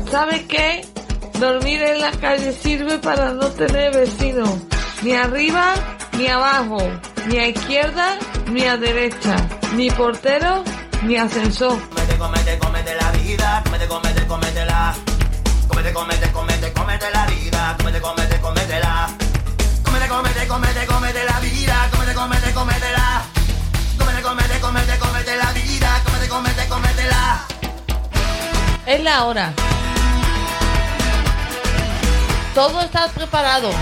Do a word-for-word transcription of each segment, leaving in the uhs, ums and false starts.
¿Sabe qué? Dormir en la calle sirve para no tener vecinos, ni arriba ni abajo, ni a izquierda ni a derecha, ni portero ni ascensor. Comete, comete, comete la vida, comete, comete, cométela. Comete, comete, comete, comete la vida, comete, comete, cométela. Comete, comete, comete, comete la vida, comete, comete, cométela. Comete, comete, comete, comete la vida, comete, comete, cométela. Es la hora. Todo está preparado.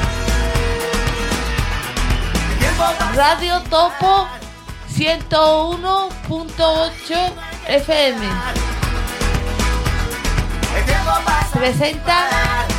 Radio Topo ciento uno punto ocho F M presenta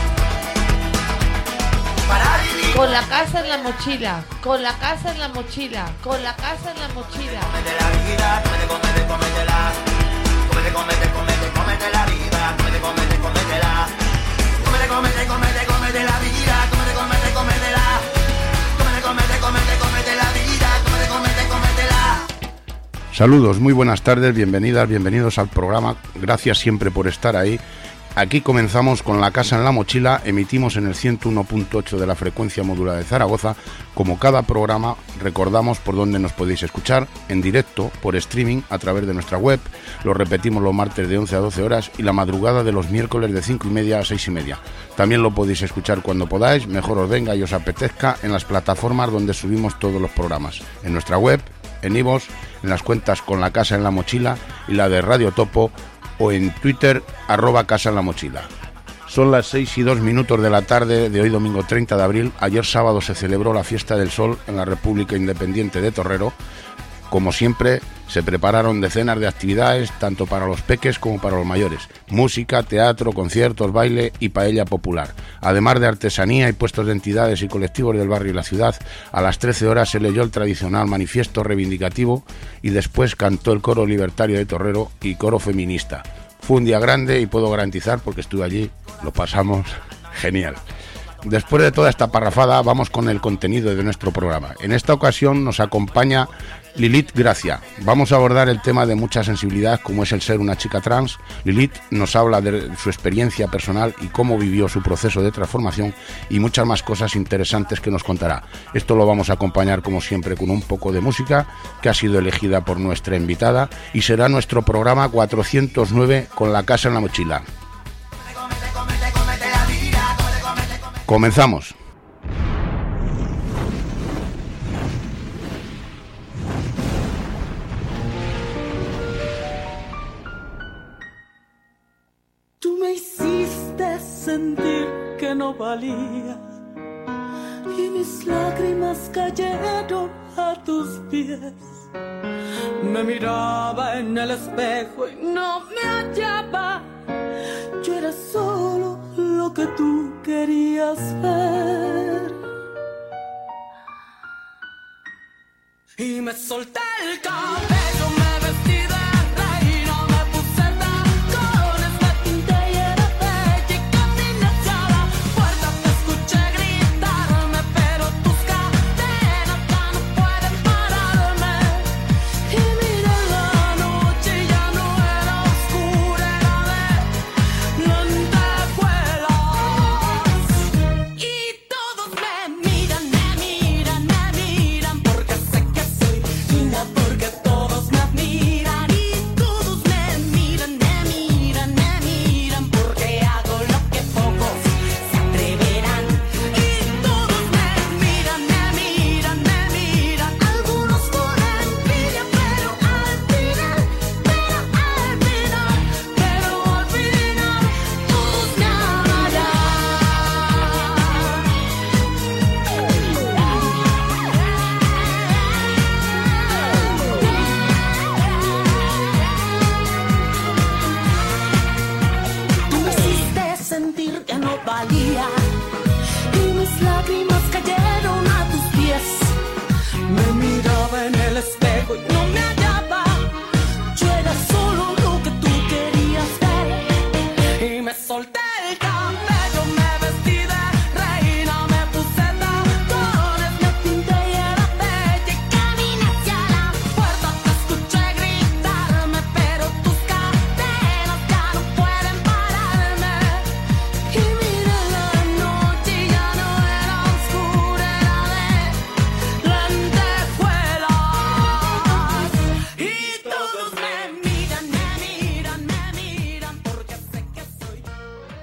Con la casa en la mochila, con la casa en la mochila, con la casa en la mochila. Comete la vida, comete, comete, cométela. Comete, comete, comete, comete la vida, comete, comete, cométela. Comete, comete, comete, comete la vida, comete, comete, cométela. Comete, comete, comete, comete la vida, comete, comete, cométela. Saludos, muy buenas tardes, bienvenidas, bienvenidos al programa. Gracias siempre por estar ahí. Aquí comenzamos con La Casa en la Mochila, emitimos en el ciento uno punto ocho de la frecuencia modulada de Zaragoza. Como cada programa, recordamos por dónde nos podéis escuchar, en directo, por streaming, a través de nuestra web. Lo repetimos los martes de once a doce horas y la madrugada de los miércoles de cinco y media a seis y media. También lo podéis escuchar cuando podáis, mejor os venga y os apetezca, en las plataformas donde subimos todos los programas. En nuestra web, en iVoox, en las cuentas Con la Casa en la Mochila y la de Radio Topo, o en Twitter, arroba Casa en la Mochila. Son las seis y dos minutos de la tarde de hoy domingo treinta de abril. Ayer sábado se celebró la Fiesta del Sol en la República Independiente de Torrero. Como siempre, se prepararon decenas de actividades, tanto para los peques como para los mayores. Música, teatro, conciertos, baile y paella popular. Además de artesanía y puestos de entidades y colectivos del barrio y la ciudad, a las trece horas se leyó el tradicional manifiesto reivindicativo y después cantó el coro libertario de Torrero y coro feminista. Fue un día grande y puedo garantizar, porque estuve allí, lo pasamos genial. Después de toda esta parrafada, vamos con el contenido de nuestro programa. En esta ocasión nos acompaña Lilith Gracia. Vamos a abordar el tema de mucha sensibilidad, como es el ser una chica trans. Lilith nos habla de su experiencia personal y cómo vivió su proceso de transformación y muchas más cosas interesantes que nos contará. Esto lo vamos a acompañar, como siempre, con un poco de música que ha sido elegida por nuestra invitada y será nuestro programa cuatrocientos nueve Con la Casa en la Mochila. Comenzamos. Tú me hiciste sentir que no valía y mis lágrimas cayeron a tus pies. Me miraba en el espejo y no me hallaba. Yo era solo lo que tú querías ver. Y me solté el cabello, me vestí de reina, me puse tacones, me pinté y era bella y caminé hacia la puerta. Te escuché gritarme, pero tus cadenas ya no pueden pararme. Y mira la noche, ya no era oscura, era de lentejuelas. Y todos me miran, me miran, me miran, porque sé que soy linda, porque todos me admiran. Y todos me miran, me miran, me miran, porque hago lo que pocos se atreverán. Y todos me miran, me miran, me miran, algunos con envidia, pero al final, pero al final, pero al final, todos me amarán. Tú me hiciste sentir que no valía y mis lágrimas cayeron a tus pies. Me miraba en el espejo y no me hallaba. Yo era solo lo que tú querías ver. Y me solté el cabello, me vestí de reina, me puse tacones, me pinté y era bella y caminé hacia la puerta. Te escuché gritarme, pero tus cadenas ya no pueden pararme.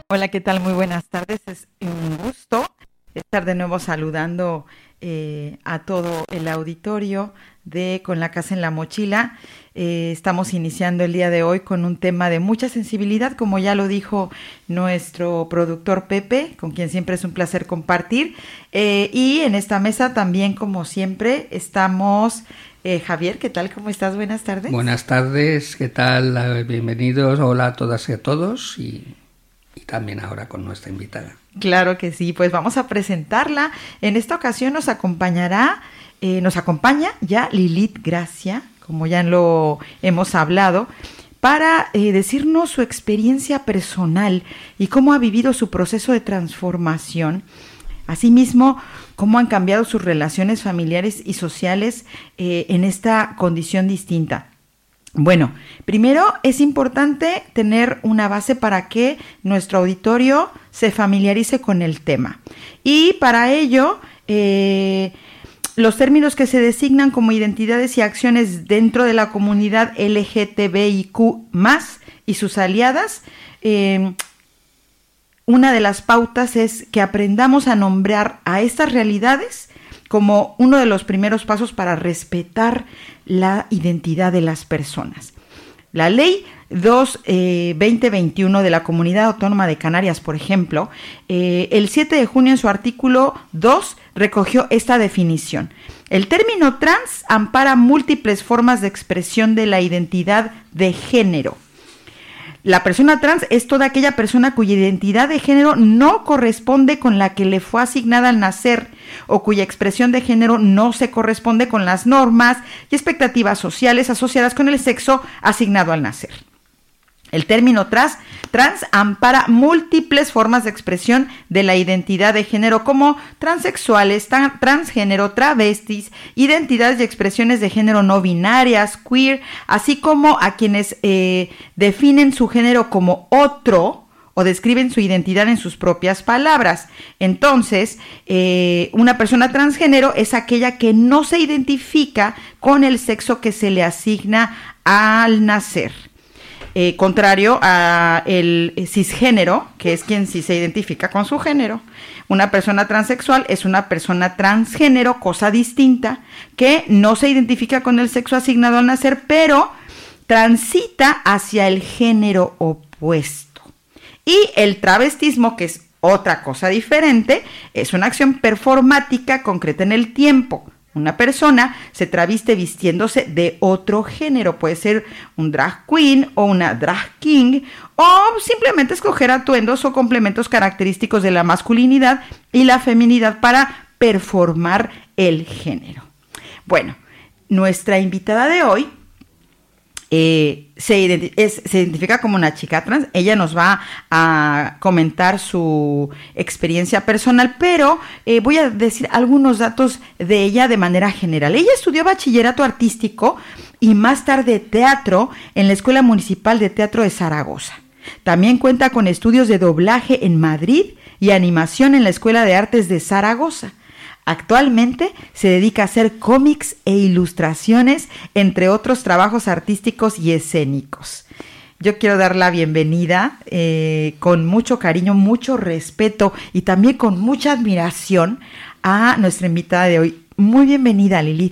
Hola, ¿qué tal? Muy buenas tardes. Es un gusto estar de nuevo saludando eh, a todo el auditorio de Con la Casa en la Mochila. Eh, estamos iniciando el día de hoy con un tema de mucha sensibilidad, como ya lo dijo nuestro productor Pepe, con quien siempre es un placer compartir. Eh, y en esta mesa también, como siempre, estamos... Eh, Javier, ¿qué tal? ¿Cómo estás? Buenas tardes. Buenas tardes, ¿qué tal? Eh, Bienvenidos, hola a todas y a todos, y, y también ahora con nuestra invitada. Claro que sí, pues vamos a presentarla. En esta ocasión nos acompañará, eh, nos acompaña ya Lilith Gracia, como ya lo hemos hablado, para eh, decirnos su experiencia personal y cómo ha vivido su proceso de transformación. Asimismo, cómo han cambiado sus relaciones familiares y sociales eh, en esta condición distinta. Bueno, primero es importante tener una base para que nuestro auditorio se familiarice con el tema. Y para ello, eh, los términos que se designan como identidades y acciones dentro de la comunidad L G T B I Q más, y sus aliadas, eh, una de las pautas es que aprendamos a nombrar a estas realidades como uno de los primeros pasos para respetar la identidad de las personas. La ley dos barra veinte veintiuno de la Comunidad Autónoma de Canarias, por ejemplo, eh, el siete de junio en su artículo dos recogió esta definición. El término trans ampara múltiples formas de expresión de la identidad de género. La persona trans es toda aquella persona cuya identidad de género no corresponde con la que le fue asignada al nacer o cuya expresión de género no se corresponde con las normas y expectativas sociales asociadas con el sexo asignado al nacer. El término trans, trans ampara múltiples formas de expresión de la identidad de género como transexuales, tan, transgénero, travestis, identidades y expresiones de género no binarias, queer, así como a quienes eh, definen su género como otro o describen su identidad en sus propias palabras. Entonces, eh, una persona transgénero es aquella que no se identifica con el sexo que se le asigna al nacer. Eh, contrario a el cisgénero, que es quien sí se identifica con su género. Una persona transexual es una persona transgénero, cosa distinta, que no se identifica con el sexo asignado al nacer, pero transita hacia el género opuesto. Y el travestismo, que es otra cosa diferente, es una acción performática concreta en el tiempo. Una persona se traviste vistiéndose de otro género, puede ser un drag queen o una drag king, o simplemente escoger atuendos o complementos característicos de la masculinidad y la feminidad para performar el género. Bueno, nuestra invitada de hoy eh, se, identi- es, se identifica como una chica trans. Ella nos va a comentar su experiencia personal, pero eh, voy a decir algunos datos de ella de manera general. Ella estudió bachillerato artístico y más tarde teatro en la Escuela Municipal de Teatro de Zaragoza. También cuenta con estudios de doblaje en Madrid y animación en la Escuela de Artes de Zaragoza. Actualmente se dedica a hacer cómics e ilustraciones, entre otros trabajos artísticos y escénicos. Yo quiero dar la bienvenida eh, con mucho cariño, mucho respeto y también con mucha admiración a nuestra invitada de hoy. Muy bienvenida, Lilith.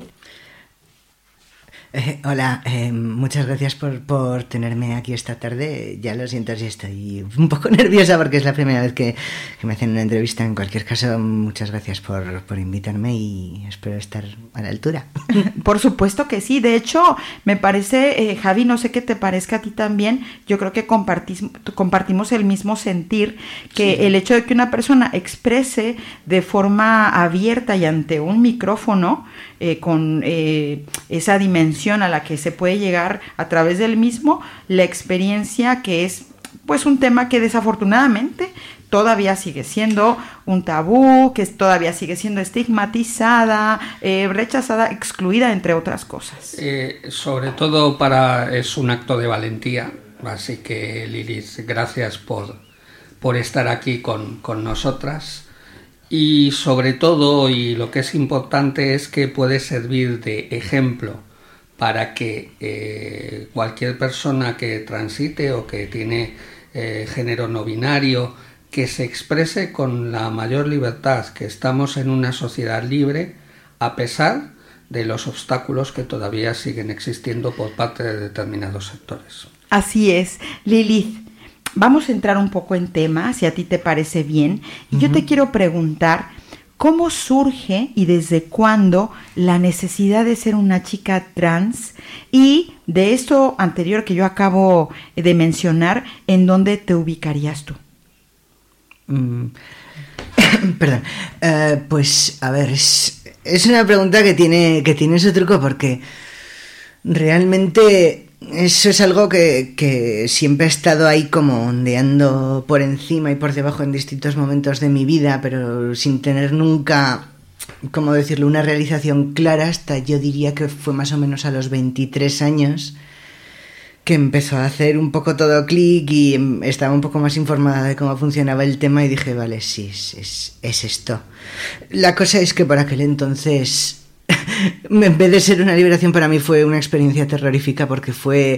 Eh, hola, eh, muchas gracias por, por tenerme aquí esta tarde. Ya lo siento si estoy un poco nerviosa porque es la primera vez que, que me hacen una entrevista. En cualquier caso, muchas gracias por, por invitarme y espero estar a la altura. Por supuesto que sí. De hecho, me parece, eh, Javi, no sé qué te parezca a ti también, yo creo que compartis, compartimos el mismo sentir, que sí. El hecho de que una persona exprese de forma abierta y ante un micrófono, eh, con eh, esa dimensión a la que se puede llegar a través del mismo, la experiencia, que es pues un tema que desafortunadamente todavía sigue siendo un tabú, que todavía sigue siendo estigmatizada, eh, rechazada, excluida, entre otras cosas. Eh, sobre todo para es un acto de valentía, así que Lilith, gracias por, por estar aquí con, con nosotras. Y sobre todo, y lo que es importante, es que puede servir de ejemplo para que eh, cualquier persona que transite o que tiene eh, género no binario, que se exprese con la mayor libertad, que estamos en una sociedad libre a pesar de los obstáculos que todavía siguen existiendo por parte de determinados sectores. Así es, Lilith. Vamos a entrar un poco en tema, si a ti te parece bien. Y uh-huh. yo te quiero preguntar, ¿cómo surge y desde cuándo la necesidad de ser una chica trans? Y de esto anterior que yo acabo de mencionar, ¿en dónde te ubicarías tú? Mm. Perdón. Uh, pues, a ver, es, es una pregunta que tiene, que tiene su truco porque realmente eso es algo que, que siempre ha estado ahí como ondeando por encima y por debajo en distintos momentos de mi vida, pero sin tener nunca, ¿cómo decirlo?, una realización clara hasta yo diría que fue más o menos a los veintitrés años que empezó a hacer un poco todo clic y estaba un poco más informada de cómo funcionaba el tema y dije, vale, sí, es, es, es esto. La cosa es que por aquel entonces, en vez de ser una liberación, para mí fue una experiencia terrorífica porque fue...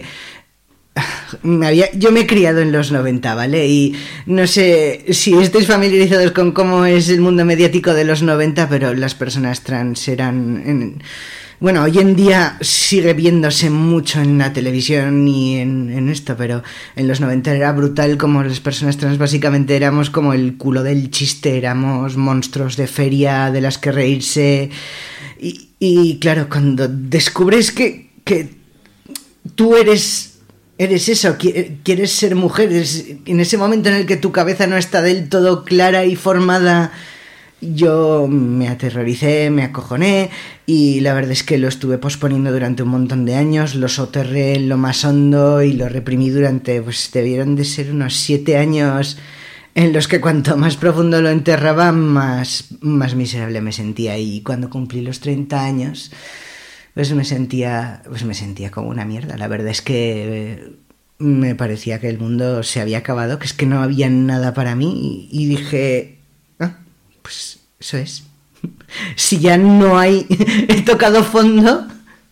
Me había, yo me he criado en los noventa, ¿vale? Y no sé si estáis familiarizados con cómo es el mundo mediático de los noventa, pero las personas trans eran... En, bueno, hoy en día sigue viéndose mucho en la televisión y en, en esto, pero en los noventa era brutal como las personas trans básicamente éramos como el culo del chiste, éramos monstruos de feria de las que reírse. Y, y claro, cuando descubres que, que tú eres... Eres eso, quieres ser mujer, es en ese momento en el que tu cabeza no está del todo clara y formada, yo me aterroricé, me acojoné y la verdad es que lo estuve posponiendo durante un montón de años, lo soterré en lo más hondo y lo reprimí durante, pues debieron de ser unos siete años en los que cuanto más profundo lo enterraba, más, más miserable me sentía. Y cuando cumplí los treinta años... Pues me sentía, pues me sentía como una mierda. La verdad es que me parecía que el mundo se había acabado, que es que no había nada para mí. Y, y dije, ah, pues eso es. Si ya no hay, he tocado fondo,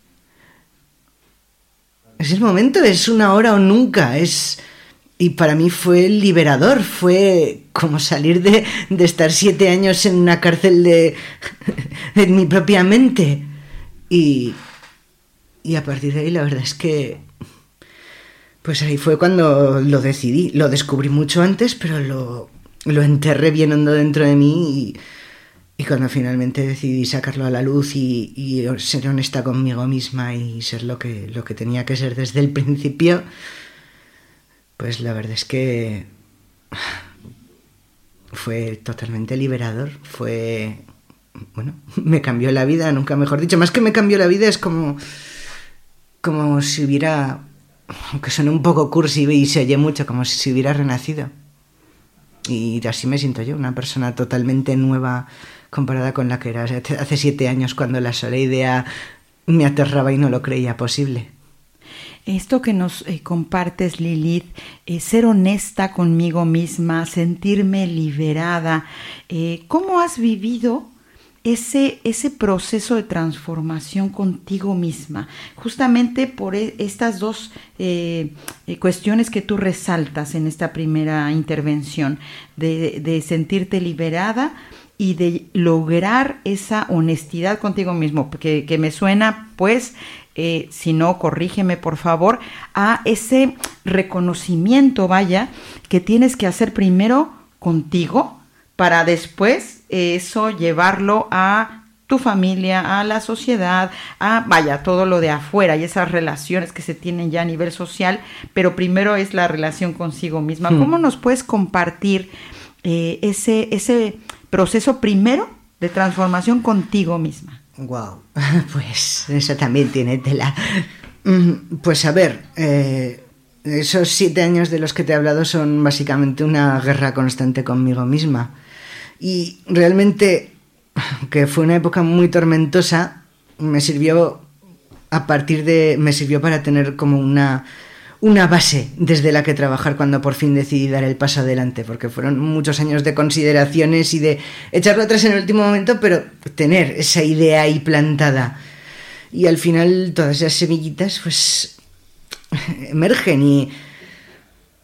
es el momento, es una hora o nunca. Es y para mí fue liberador, fue como salir de, de estar siete años en una cárcel de, de mi propia mente. Y, y a partir de ahí la verdad es que pues ahí fue cuando lo decidí. Lo descubrí mucho antes, pero lo, lo enterré bien hondo dentro de mí y, y cuando finalmente decidí sacarlo a la luz y, y ser honesta conmigo misma y ser lo que, lo que tenía que ser desde el principio, pues la verdad es que fue totalmente liberador. Fue... Bueno, me cambió la vida, nunca mejor dicho. Más que me cambió la vida, es como como si hubiera, aunque suene un poco cursi y se oye mucho, como si se hubiera renacido. Y así me siento yo, una persona totalmente nueva comparada con la que era hace siete años, cuando la sola idea me aterraba y no lo creía posible. Esto que nos eh, compartes, Lilith, eh, ser honesta conmigo misma, sentirme liberada, eh, ¿cómo has vivido Ese, ese proceso de transformación contigo misma, justamente por e- estas dos eh, eh, cuestiones que tú resaltas en esta primera intervención, de, de sentirte liberada y de lograr esa honestidad contigo mismo, que, que me suena, pues, eh, si no, corrígeme por favor, a ese reconocimiento, vaya, que tienes que hacer primero contigo para después eso llevarlo a tu familia, a la sociedad, a, vaya, todo lo de afuera y esas relaciones que se tienen ya a nivel social, pero primero es la relación consigo misma. Hmm. ¿Cómo nos puedes compartir eh, ese, ese proceso primero de transformación contigo misma? Wow, pues eso también tiene tela. Pues a ver, eh, esos siete años de los que te he hablado son básicamente una guerra constante conmigo misma. Y realmente, que fue una época muy tormentosa, me sirvió a partir de me sirvió para tener como una una base desde la que trabajar cuando por fin decidí dar el paso adelante, porque fueron muchos años de consideraciones y de echarlo atrás en el último momento, pero tener esa idea ahí plantada. Y al final todas esas semillitas pues emergen y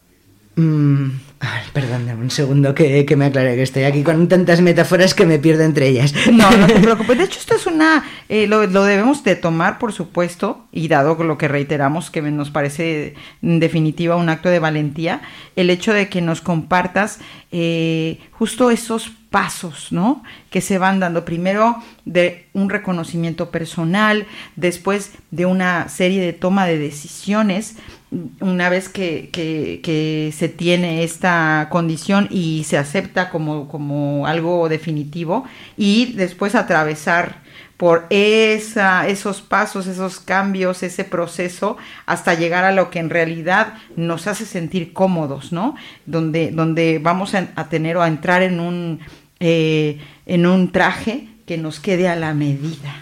Mm, ay, perdón, un segundo que, que me aclare, que estoy aquí con tantas metáforas que me pierdo entre ellas. No, no te preocupes. De hecho, esto es una... Eh, lo, lo debemos de tomar, por supuesto, y dado lo que reiteramos, que nos parece en definitiva un acto de valentía, el hecho de que nos compartas eh, justo esos pasos, ¿no? Que se van dando primero de un reconocimiento personal, después de una serie de toma de decisiones. Una vez que, que, que se tiene esta condición y se acepta como, como algo definitivo, y después atravesar por esa, esos pasos, esos cambios, ese proceso, hasta llegar a lo que en realidad nos hace sentir cómodos, ¿no? Donde, donde vamos a, a tener o a entrar en un, eh, en un traje que nos quede a la medida.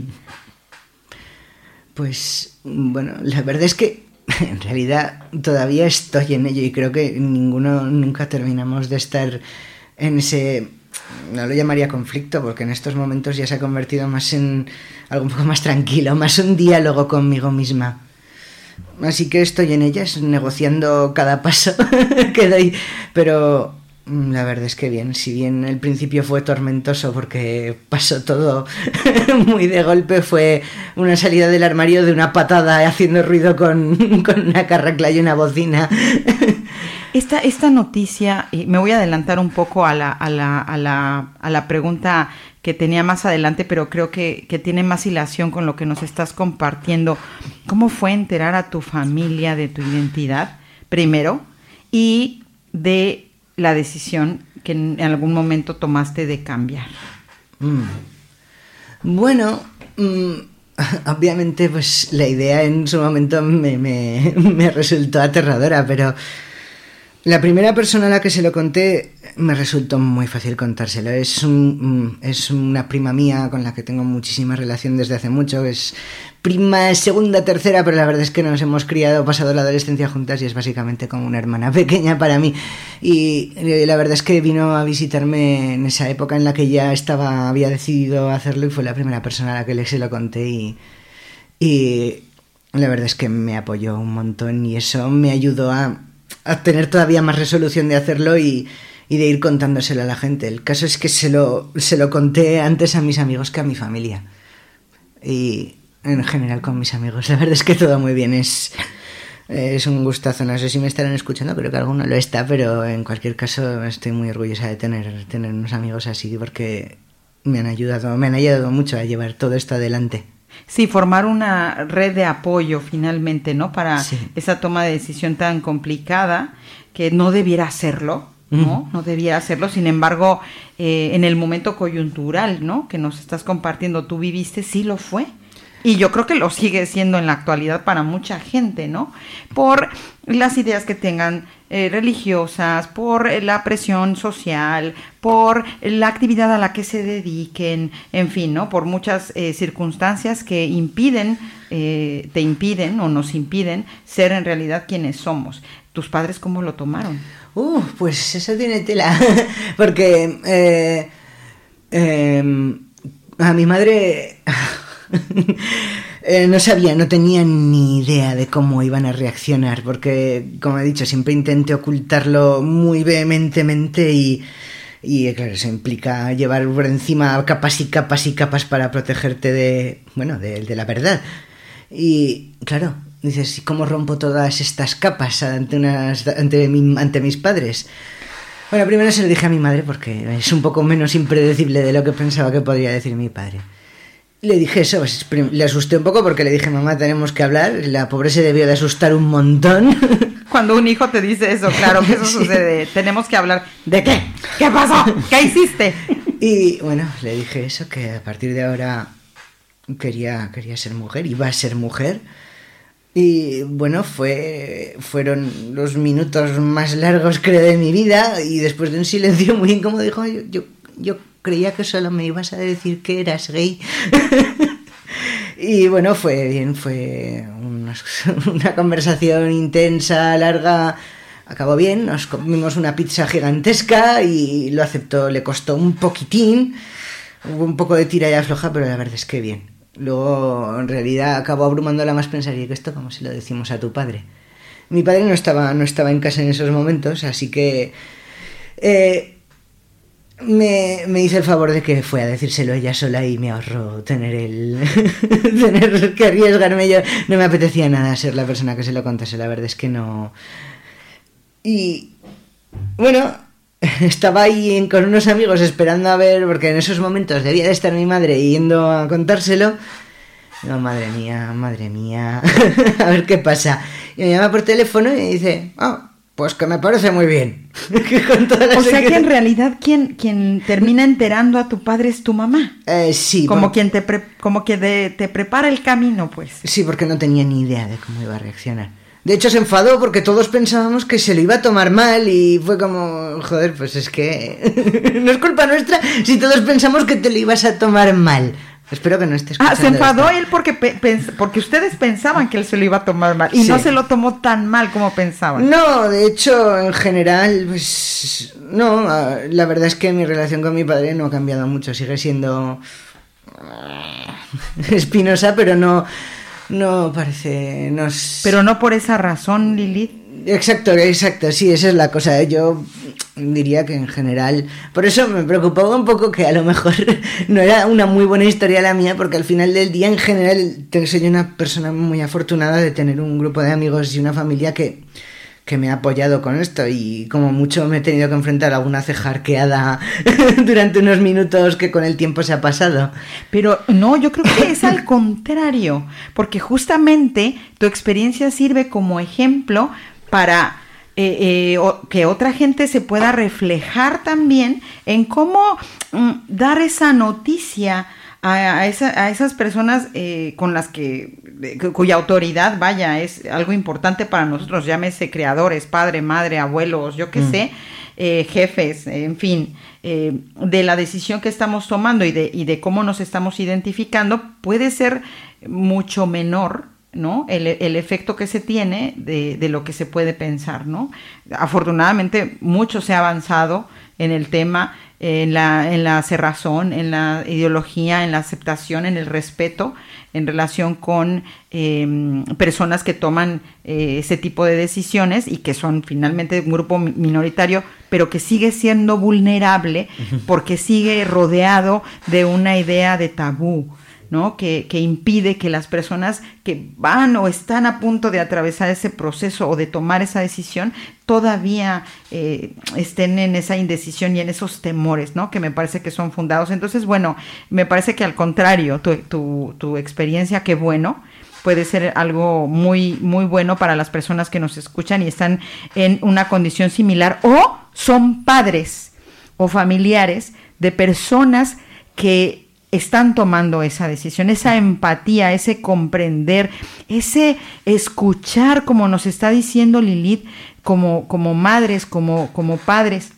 Pues, bueno, la verdad es que en realidad todavía estoy en ello y creo que ninguno nunca terminamos de estar en ese, no lo llamaría conflicto, porque en estos momentos ya se ha convertido más en algo un poco más tranquilo, más un diálogo conmigo misma. Así que estoy en ellas, negociando cada paso que doy, pero la verdad es que bien, si bien el principio fue tormentoso porque pasó todo muy de golpe, fue una salida del armario de una patada haciendo ruido con, con una carracla y una bocina. Esta, esta noticia, y me voy a adelantar un poco a la, a la, a la, a la pregunta que tenía más adelante, pero creo que, que tiene más hilación con lo que nos estás compartiendo. ¿Cómo fue enterar a tu familia de tu identidad, primero, y de la decisión que en algún momento tomaste de cambiar? Mm. Bueno, mm, obviamente pues la idea en su momento me, me, me resultó aterradora, pero la primera persona a la que se lo conté me resultó muy fácil contárselo. Es, un, es una prima mía con la que tengo muchísima relación desde hace mucho. Es prima, segunda, tercera, pero la verdad es que nos hemos criado, pasado la adolescencia juntas y es básicamente como una hermana pequeña para mí. Y la verdad es que vino a visitarme en esa época en la que ya estaba, había decidido hacerlo, y fue la primera persona a la que le se lo conté, y, y la verdad es que me apoyó un montón y eso me ayudó a, a tener todavía más resolución de hacerlo y, y de ir contándoselo a la gente. El caso es que se lo, se lo conté antes a mis amigos que a mi familia. Y en general con mis amigos. La verdad es que todo muy bien. Es, es un gustazo. No sé si me estarán escuchando, creo que alguno lo está, pero en cualquier caso estoy muy orgullosa de tener, tener unos amigos así, porque me han ayudado, me han ayudado mucho a llevar todo esto adelante. Sí, formar una red de apoyo finalmente, ¿no? Para sí. esa toma de decisión tan complicada, que no debiera hacerlo, ¿no? Uh-huh. No debiera hacerlo. Sin embargo, eh, en el momento coyuntural, ¿no?, que nos estás compartiendo, tú viviste, sí lo fue. Y yo creo que lo sigue siendo en la actualidad para mucha gente, ¿no? Por las ideas que tengan eh, religiosas, por la presión social, por la actividad a la que se dediquen, en fin, ¿no? Por muchas eh, circunstancias que impiden, eh, te impiden o nos impiden ser en realidad quienes somos. ¿Tus padres cómo lo tomaron? Uh, pues eso tiene tela, porque eh, eh, a mi madre... eh, no sabía, no tenía ni idea de cómo iban a reaccionar, porque, como he dicho, siempre intenté ocultarlo muy vehementemente y, y claro, eso implica llevar por encima capas y capas y capas para protegerte de, bueno, de, de la verdad. Y claro, dices, ¿y cómo rompo todas estas capas ante, unas, ante, mi, ante mis padres? Bueno, primero se lo dije a mi madre porque es un poco menos impredecible de lo que pensaba que podría decir mi padre. Le dije eso, le asusté un poco porque le dije, mamá, tenemos que hablar. La pobre se debió de asustar un montón. Cuando un hijo te dice eso, claro que eso sí. Sucede. Tenemos que hablar. ¿De qué? ¿Qué pasó? ¿Qué hiciste? Y bueno, le dije eso, que a partir de ahora quería, quería ser mujer, iba a ser mujer. Y bueno, fue fueron los minutos más largos, creo, de mi vida. Y después de un silencio muy incómodo, dijo, yo, yo, yo creía que solo me ibas a decir que eras gay. Y bueno, fue bien, fue una, una conversación intensa, larga. Acabó bien, nos comimos una pizza gigantesca y lo aceptó, le costó un poquitín, hubo un poco de tira y afloja, pero la verdad es que bien. Luego, en realidad, acabó abrumándola más pensar, ¿y esto cómo se lo decimos a tu padre? Mi padre no estaba, no estaba en casa en esos momentos, así que eh, me, me hizo el favor de que fue a decírselo ella sola y me ahorró tener el tener que arriesgarme yo. No me apetecía nada ser la persona que se lo contase, la verdad es que no. Y bueno, estaba ahí con unos amigos esperando a ver, porque en esos momentos debía de estar mi madre yendo a contárselo. No, madre mía, madre mía, a ver qué pasa. Y me llama por teléfono y me dice, ah, oh, pues que me parece muy bien. Con toda la O sea sequedad. que en realidad quien, quien termina enterando a tu padre es tu mamá. Eh, sí. Como por- quien te, pre- como que de- te prepara el camino, pues. Sí, porque no tenía ni idea de cómo iba a reaccionar. De hecho, se enfadó porque todos pensábamos que se lo iba a tomar mal y fue como, joder, pues es que no es culpa nuestra si todos pensamos que te lo ibas a tomar mal. Espero que no estés Ah, se enfadó esto. él porque pe- pens- porque ustedes pensaban que él se lo iba a tomar mal y Sí. no se lo tomó tan mal como pensaban. No, de hecho, en general, pues no, ah, la verdad es que mi relación con mi padre no ha cambiado mucho, sigue siendo ah, espinosa, pero no, no parece, no es- Pero no por esa razón, Lilith. Exacto, exacto, sí, esa es la cosa. Yo diría que en general, por eso me preocupaba un poco que a lo mejor no era una muy buena historia la mía, porque al final del día en general te- soy una persona muy afortunada de tener un grupo de amigos y una familia que, que me ha apoyado con esto, y como mucho me he tenido que enfrentar a alguna ceja arqueada durante unos minutos que con el tiempo se ha pasado. Pero no, yo creo que es al contrario, porque justamente tu experiencia sirve como ejemplo para eh, eh, o- que otra gente se pueda reflejar también en cómo mm, dar esa noticia a, a, esa- a esas personas eh, con las que de- cu- cuya autoridad, vaya, es algo importante para nosotros, llámese creadores, padre, madre, abuelos, yo qué Mm. sé, eh, jefes, en fin, eh, de la decisión que estamos tomando y de, y de cómo nos estamos identificando, puede ser mucho menor, ¿no? El, el efecto que se tiene de, de lo que se puede pensar, ¿no? Afortunadamente, mucho se ha avanzado en el tema, en la, en la cerrazón, en la ideología, en la aceptación, en el respeto, en relación con eh, personas que toman eh, ese tipo de decisiones y que son finalmente un grupo mi- minoritario, pero que sigue siendo vulnerable porque sigue rodeado de una idea de tabú, ¿no? Que, que impide que las personas que van o están a punto de atravesar ese proceso o de tomar esa decisión todavía eh, estén en esa indecisión y en esos temores, ¿no? Que me parece que son fundados. Entonces, bueno, me parece que al contrario, tu, tu, tu experiencia, qué bueno, puede ser algo muy, muy bueno para las personas que nos escuchan y están en una condición similar o son padres o familiares de personas que están tomando esa decisión, esa empatía, ese comprender, ese escuchar, como nos está diciendo Lilith, como, como madres, como, como padres,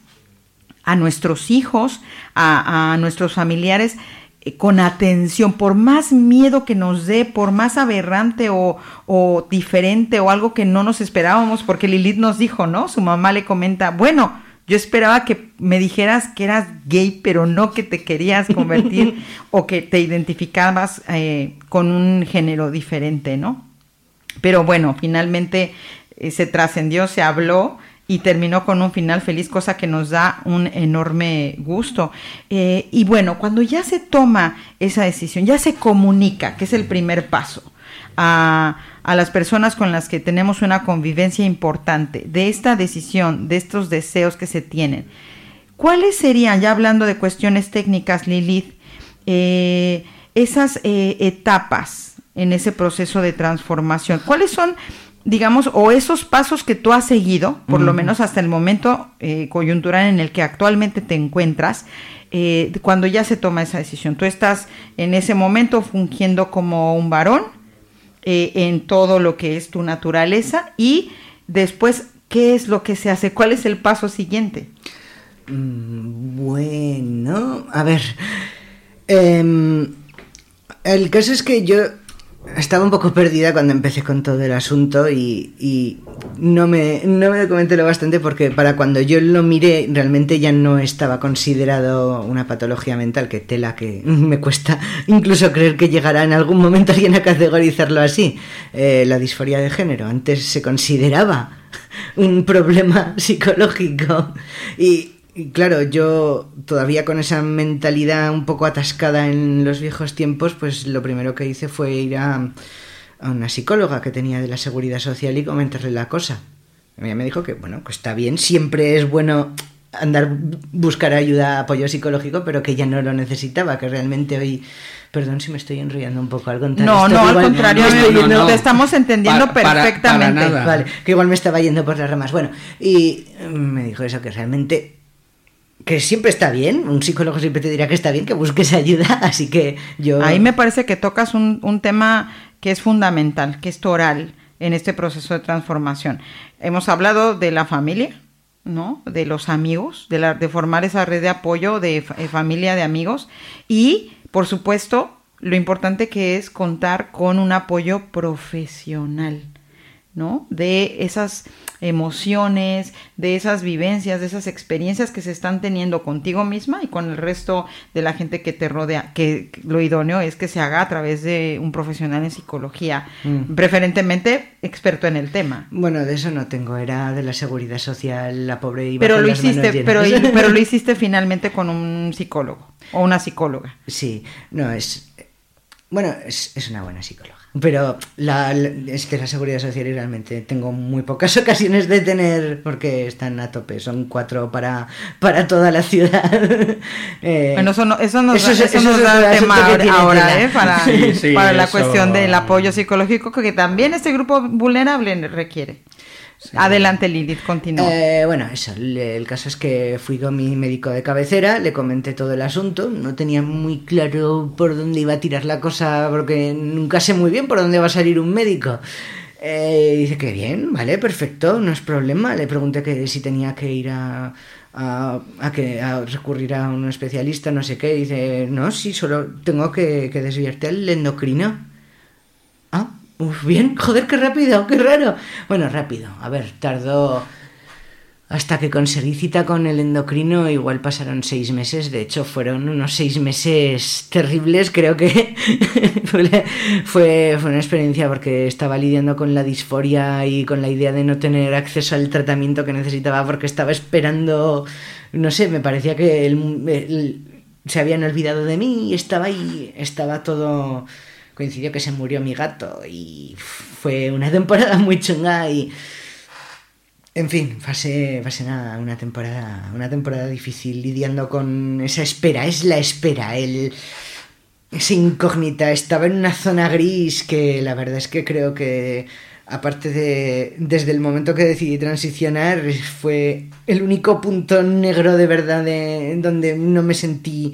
a nuestros hijos, a, a nuestros familiares, eh, con atención, por más miedo que nos dé, por más aberrante o, o diferente o algo que no nos esperábamos, porque Lilith nos dijo, ¿no? Su mamá le comenta, bueno, yo esperaba que me dijeras que eras gay, pero no que te querías convertir o que te identificabas eh, con un género diferente, ¿no? Pero bueno, finalmente eh, se trascendió, se habló y terminó con un final feliz, cosa que nos da un enorme gusto. Eh, y bueno, cuando ya se toma esa decisión, ya se comunica, que es el primer paso, a, a las personas con las que tenemos una convivencia importante de esta decisión, de estos deseos que se tienen. ¿Cuáles serían, ya hablando de cuestiones técnicas, Lilith, eh, esas eh, etapas en ese proceso de transformación? ¿Cuáles son, digamos, o esos pasos que tú has seguido, por lo menos hasta el momento eh, coyuntural en el que actualmente te encuentras, eh, cuando ya se toma esa decisión? Tú estás en ese momento fungiendo como un varón, eh, en todo lo que es tu naturaleza, y después, ¿qué es lo que se hace? ¿Cuál es el paso siguiente? Mm, Bueno, a ver. em, el caso es que yo estaba un poco perdida cuando empecé con todo el asunto y, y no me, no me documenté lo bastante porque para cuando yo lo miré realmente ya no estaba considerado una patología mental, que tela que me cuesta incluso creer que llegará en algún momento alguien a categorizarlo así. Eh, la disforia de género antes se consideraba un problema psicológico y... Y claro, yo todavía con esa mentalidad un poco atascada en los viejos tiempos, pues lo primero que hice fue ir a, a una psicóloga que tenía de la Seguridad Social y comentarle la cosa. Ella me dijo que, bueno, que está bien, siempre es bueno andar, buscar ayuda, apoyo psicológico, pero que ya no lo necesitaba, que realmente hoy... Perdón si me estoy enrollando un poco al contar No, esto, no, que al igual contrario, me estoy no, yendo- no, te estamos entendiendo Pa- para- perfectamente. para nada. Vale, que igual me estaba yendo por las ramas. Bueno, y me dijo eso, que realmente... que siempre está bien, un psicólogo siempre te dirá que está bien que busques ayuda, así que yo... Ahí me parece que tocas un, un tema que es fundamental, que es toral en este proceso de transformación. Hemos hablado de la familia, ¿no? De los amigos, de, la, de formar esa red de apoyo de fa- eh, familia, de amigos y, por supuesto, lo importante que es contar con un apoyo profesional, ¿no? De esas emociones, de esas vivencias, de esas experiencias que se están teniendo contigo misma y con el resto de la gente que te rodea, que lo idóneo es que se haga a través de un profesional en psicología, Mm. preferentemente experto en el tema. Bueno, de eso no tengo, era de la Seguridad Social, la pobre iba Pero con lo las manos hiciste, pero, llenas. pero lo hiciste finalmente con un psicólogo o una psicóloga. Sí, no, es... Bueno, es, es una buena psicóloga. Pero la, la, es de la Seguridad Social y realmente tengo muy pocas ocasiones de tener, porque están a tope, son cuatro para, para toda la ciudad. Eh, Bueno, eso, no, eso nos, eso da- es- eso eso nos es da otro el asunto tema que tiene ahora, tela. ¿eh? Para, Sí, sí, para la eso- cuestión del apoyo psicológico que también este grupo vulnerable requiere. Adelante, Lilith, continúa. Eh, bueno, eso, el, el caso es que fui con mi médico de cabecera, le comenté todo el asunto, no tenía muy claro por dónde iba a tirar la cosa, porque nunca sé muy bien por dónde va a salir un médico. Eh, dice que bien, vale, perfecto, no es problema. Le pregunté que si tenía que ir a, a, a, que, a recurrir a un especialista, no sé qué. Dice, no, sí, solo tengo que, que desviarte al endocrino. Ah, uf, bien, joder, qué rápido, qué raro. Bueno, rápido, a ver, tardó hasta que conseguí cita con el endocrino, igual pasaron seis meses. De hecho, fueron unos seis meses terribles, creo que fue, fue, fue una experiencia porque estaba lidiando con la disforia y con la idea de no tener acceso al tratamiento que necesitaba porque estaba esperando, no sé, me parecía que el, el, se habían olvidado de mí y estaba ahí, estaba todo... Coincidió que se murió mi gato y fue una temporada muy chunga y... En fin, pasé, pasé una, una temporada una temporada difícil lidiando con esa espera, es la espera, el, esa incógnita. Estaba en una zona gris que la verdad es que creo que, aparte de desde el momento que decidí transicionar, fue el único punto negro de verdad de, donde no me sentí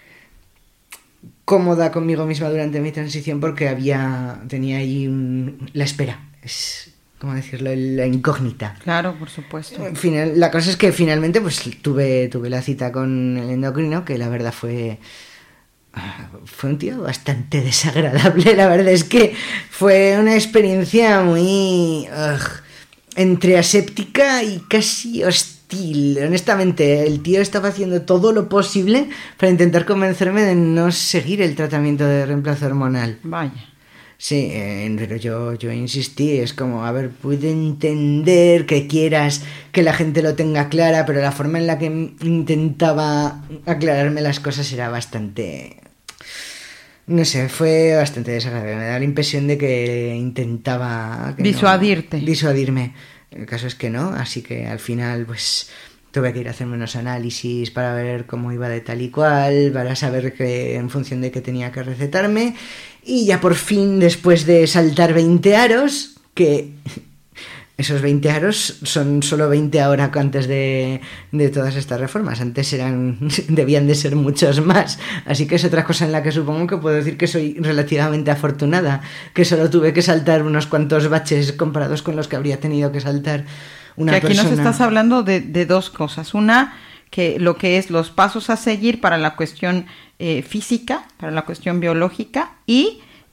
cómoda conmigo misma durante mi transición porque había tenía ahí un, la espera, es como decirlo, la incógnita. Claro, por supuesto. Final, la cosa es que finalmente pues tuve tuve la cita con el endocrino, que la verdad fue fue un tío bastante desagradable. La verdad es que fue una experiencia muy ugh, entre aséptica y casi hostil. Honestamente, el tío estaba haciendo todo lo posible para intentar convencerme de no seguir el tratamiento de reemplazo hormonal. Vaya. Sí, eh, pero yo, yo insistí, es como, a ver, puedo entender que quieras que la gente lo tenga clara, pero la forma en la que intentaba aclararme las cosas era bastante... No sé, fue bastante desagradable. Me da la impresión de que intentaba... que Disuadirte. no- disuadirme. El caso es que no, así que al final, pues... Tuve que ir a hacerme unos análisis para ver cómo iba de tal y cual, para saber que, en función de qué tenía que recetarme. Y ya por fin, después de saltar veinte aros, que esos veinte aros son solo veinte ahora antes de, de todas estas reformas. Antes eran debían de ser muchos más. Así que es otra cosa en la que supongo que puedo decir que soy relativamente afortunada, que solo tuve que saltar unos cuantos baches comparados con los que habría tenido que saltar una que aquí persona. nos estás hablando de, de dos cosas. Una, que lo que es los pasos a seguir para la cuestión eh, física, para la cuestión biológica, y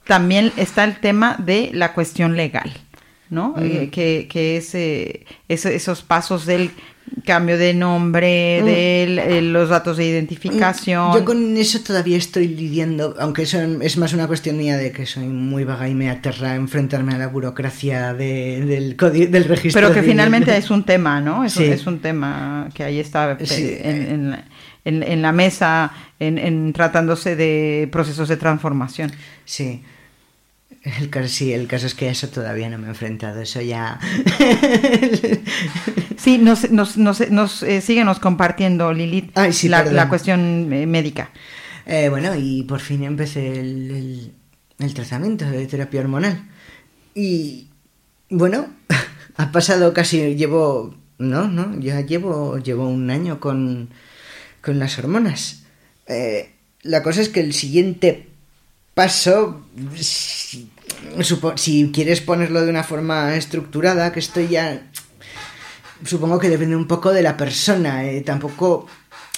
también está el tema de la cuestión legal, ¿no? Mm. Eh, que, que es, eh, es- esos pasos del cambio de nombre, Mm. de los datos de identificación. Yo con eso todavía estoy lidiando, aunque eso es más una cuestión mía de que soy muy vaga y me aterra enfrentarme a la burocracia de- del, codi- del registro. Pero que civil. finalmente es un tema, ¿no? Es, Sí. un, es un tema que ahí está eh, Sí. en, en la- en- en la mesa, en, en tratándose de procesos de transformación. Sí. El caso, sí, el caso es que a eso todavía no me he enfrentado, eso ya... Sí, nos, nos, nos, nos eh, síguenos compartiendo, Lilith, Ay, sí, la, perdón. la cuestión eh, médica. Eh, bueno, y por fin empecé el, el- el tratamiento de terapia hormonal. Y bueno, ha pasado casi, llevo, no, no, ya llevo, llevo un año con, con las hormonas. Eh, la cosa es que el siguiente paso, si, supo- si quieres ponerlo de una forma estructurada, que esto ya, supongo que depende un poco de la persona, eh, tampoco...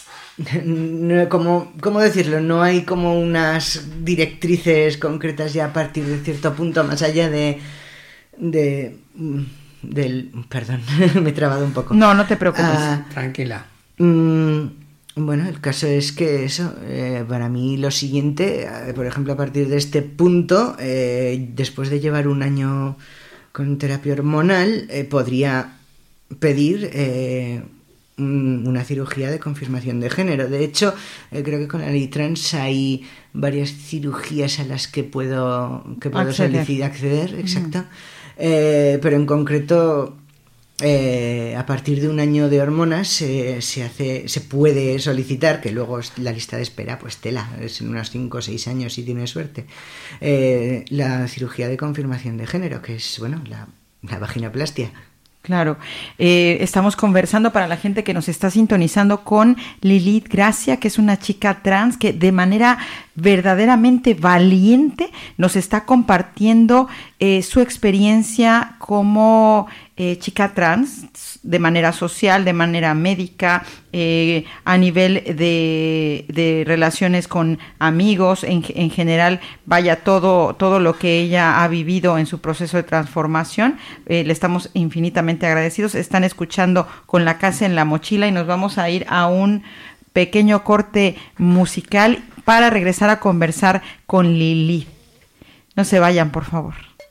No, como, ¿cómo decirlo? No hay como unas directrices concretas ya a partir de cierto punto, más allá de... de del... Perdón, me he trabado un poco. No, no te preocupes. Ah, Tranquila. mm, bueno, el caso es que eso, eh, para mí lo siguiente, eh, por ejemplo, a partir de este punto, eh, después de llevar un año con terapia hormonal, eh, podría pedir... eh, un- una cirugía de confirmación de género. De hecho, eh, creo que con la ley trans hay varias cirugías a las que puedo, que puedo Acceder. solicitar, acceder, exacto. Eh, pero en concreto, eh, a partir de un año de hormonas se, se hace, se puede solicitar, que luego es la lista de espera, pues tela, es en unos cinco o seis años si tienes suerte, eh, la cirugía de confirmación de género, que es, bueno, la, la vaginoplastia. Claro, eh, estamos conversando para la gente que nos está sintonizando con Lilith Gracia, que es una chica trans que de manera verdaderamente valiente nos está compartiendo eh, su experiencia como eh, chica trans de manera social, de manera médica, eh, a nivel de, de relaciones con amigos, en, en general, vaya, todo, todo lo que ella ha vivido en su proceso de transformación. Eh, le estamos infinitamente agradecidos. Están escuchando Con la Casa en la Mochila y nos vamos a ir a un pequeño corte musical para regresar a conversar con Lilith. No se vayan, por favor.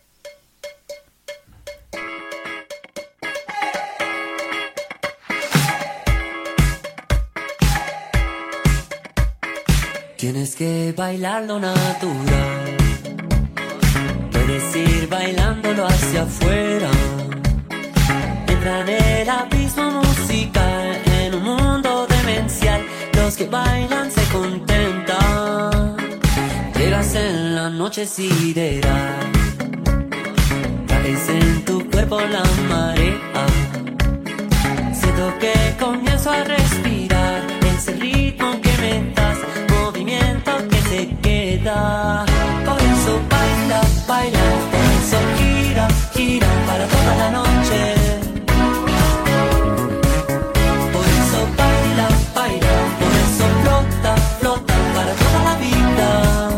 Tienes que bailar lo natural. Puedes ir bailándolo hacia afuera. Entra en el abismo musical, en un mundo demencial. Los que bailan se contentan. Llegas en la noche sideral. Traes en tu cuerpo la marea. Siento que comienzo a respirar ese ritmo que me das, movimiento que se queda. Por eso baila, baila, por eso gira, gira para toda la noche. Por eso baila, baila, por eso flota, flota para toda la vida.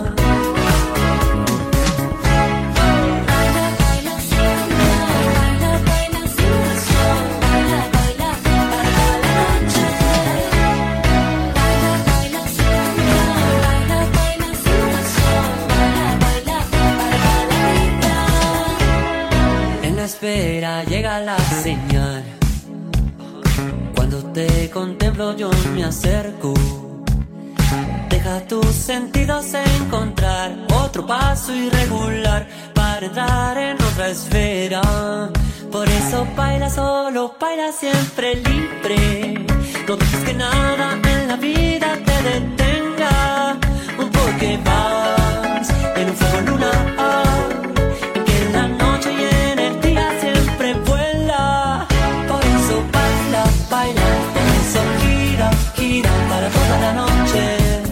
Baila, baila sin baila, baila sin pasión, baila, baila para toda la noche. Baila, baila sin baila, baila sin pasión, baila, baila para toda la vida. En la espera llega la señal. Cuando te contemplo yo me acerco. Deja tus sentidos encontrar otro paso irregular para entrar en otra esfera. Por eso baila solo, baila siempre libre. No dejes que nada en la vida te detenga. Porque vas en un fuego lunar en que en la noche y en el día siempre vuela. Por eso baila, baila, por eso gira, gira para toda la noche.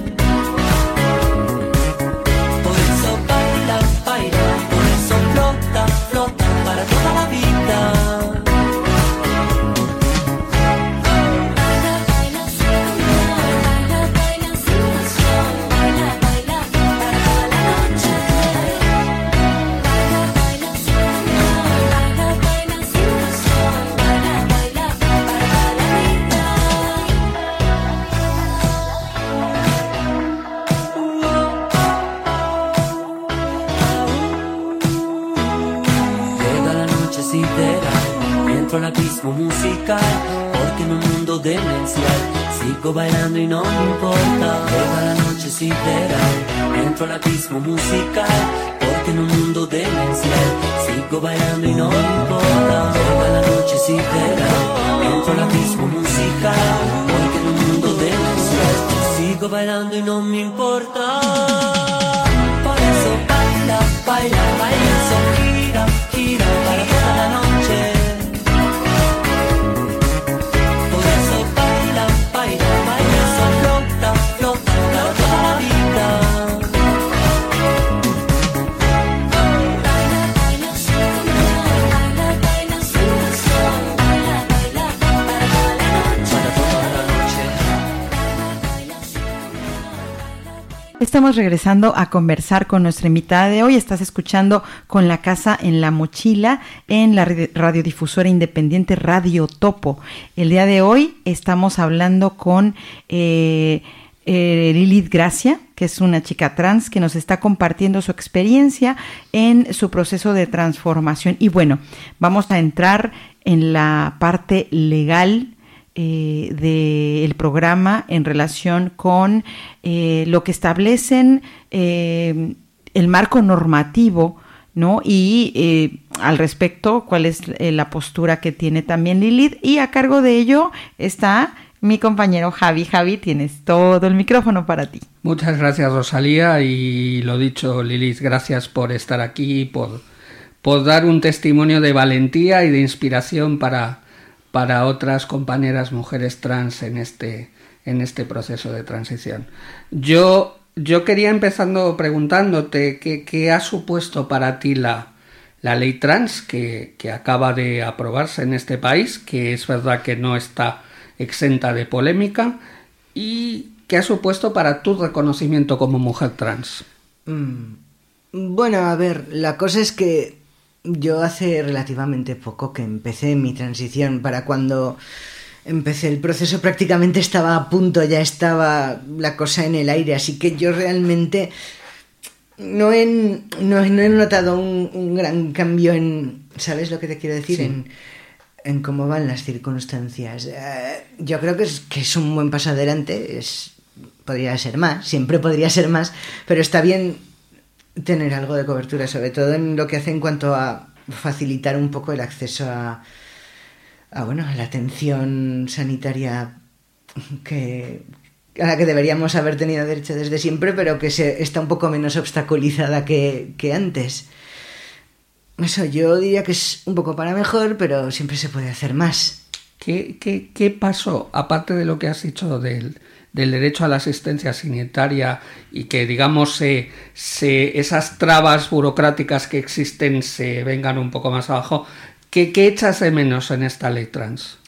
Por eso baila, baila, por eso flota, flota para toda la vida. Baila, baila sin abismo musical, porque en un mundo demencial sigo bailando y no me importa. Toda la noche sideral, entro al abismo musical, porque en un mundo demencial sigo bailando y no me importa. Toda la noche sideral, entro al abismo musical, porque en un mundo demencial sigo bailando y no me importa. Por eso baila, baila, baila, eso gira, gira para toda la noche. Por eso baila, baila, baila, eso flota, flota para toda la vida. Baila, baila, baila, baila, baila, baila, para toda la noche. Para toda la noche. Estamos regresando a conversar con nuestra invitada de hoy. Estás escuchando Con la Casa en la Mochila en la radiodifusora independiente Radio Topo. El día de hoy estamos hablando con eh, eh, Lilith Gracia, que es una chica trans que nos está compartiendo su experiencia en su proceso de transformación. Y bueno, vamos a entrar en la parte legal Eh, del programa en relación con eh, lo que establecen eh, el marco normativo, ¿no? Y eh, al respecto, cuál es eh, la postura que tiene también Lilith. Y a cargo de ello está mi compañero Javi. Javi, tienes todo el micrófono para ti. Muchas gracias, Rosalía, y lo dicho, Lilith, gracias por estar aquí, por, por dar un testimonio de valentía y de inspiración para para otras compañeras mujeres trans en este, en este proceso de transición. Yo, yo quería empezando preguntándote qué, qué ha supuesto para ti la, la ley trans que, que acaba de aprobarse en este país, que es verdad que no está exenta de polémica, y qué ha supuesto para tu reconocimiento como mujer trans. Mm, Bueno, a ver, la cosa es que yo hace relativamente poco que empecé mi transición. Para cuando empecé el proceso prácticamente estaba a punto, ya estaba la cosa en el aire, así que yo realmente no he, no, no he notado un, un gran cambio en, ¿sabes lo que te quiero decir? Sí. En, en cómo van las circunstancias. Eh, yo creo que es, que es un buen paso adelante, es, podría ser más, siempre podría ser más, pero está bien tener algo de cobertura, sobre todo en lo que hace en cuanto a facilitar un poco el acceso a, a bueno, a la atención sanitaria que, a la que deberíamos haber tenido derecho desde siempre, pero que se, está un poco menos obstaculizada que, que antes. Eso yo diría que es un poco para mejor, pero siempre se puede hacer más. ¿Qué, qué, qué pasó, aparte de lo que has dicho del, del derecho a la asistencia sanitaria y que, digamos, se, se, esas trabas burocráticas que existen se vengan un poco más abajo? ¿Qué, qué echas de menos en esta ley trans?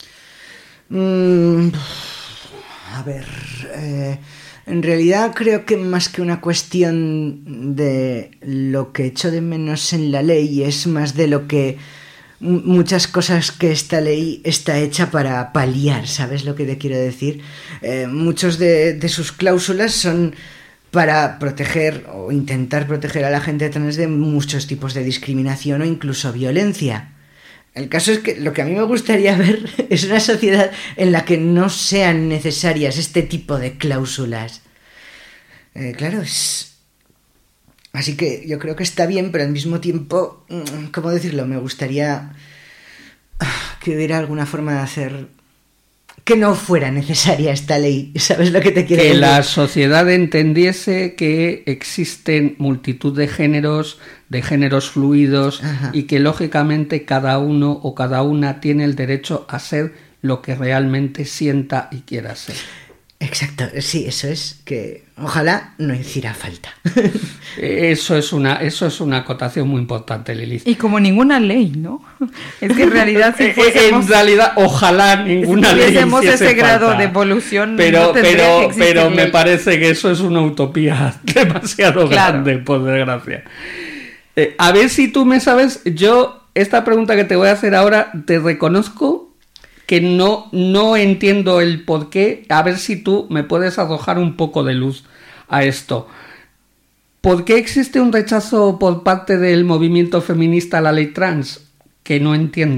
Mm, a ver, eh, en realidad creo que más que una cuestión de lo que echo de menos en la ley, es más de lo que muchas cosas que esta ley está hecha para paliar, ¿sabes lo que te quiero decir? Eh, muchos de, de sus cláusulas son para proteger o intentar proteger a la gente trans de muchos tipos de discriminación o incluso violencia. El caso es que lo que a mí me gustaría ver es una sociedad en la que no sean necesarias este tipo de cláusulas. Eh, claro, es... Así que yo creo que está bien, pero al mismo tiempo, ¿cómo decirlo? Me gustaría que hubiera alguna forma de hacer que no fuera necesaria esta ley. ¿Sabes lo que te quiero que decir? Que la sociedad entendiese que existen multitud de géneros, de géneros fluidos, ajá, y que lógicamente cada uno o cada una tiene el derecho a ser lo que realmente sienta y quiera ser. Exacto, sí, eso es, que ojalá no hiciera falta. Eso es una, eso es una acotación muy importante, Lilith. Y como ninguna ley, ¿no? Es que en realidad si fuésemos... En realidad, ojalá ninguna ley hiciese falta. ese grado de evolución, pero, no tendría pero, que existir pero me ley. parece que eso es una utopía demasiado Claro. grande, por desgracia. Eh, a ver si tú me sabes, yo, esta pregunta que te voy a hacer ahora, te reconozco que no, no entiendo el por qué, a ver si tú me puedes arrojar un poco de luz a esto. ¿Por qué existe un rechazo por parte del movimiento feminista a la ley trans? Que no entiendo.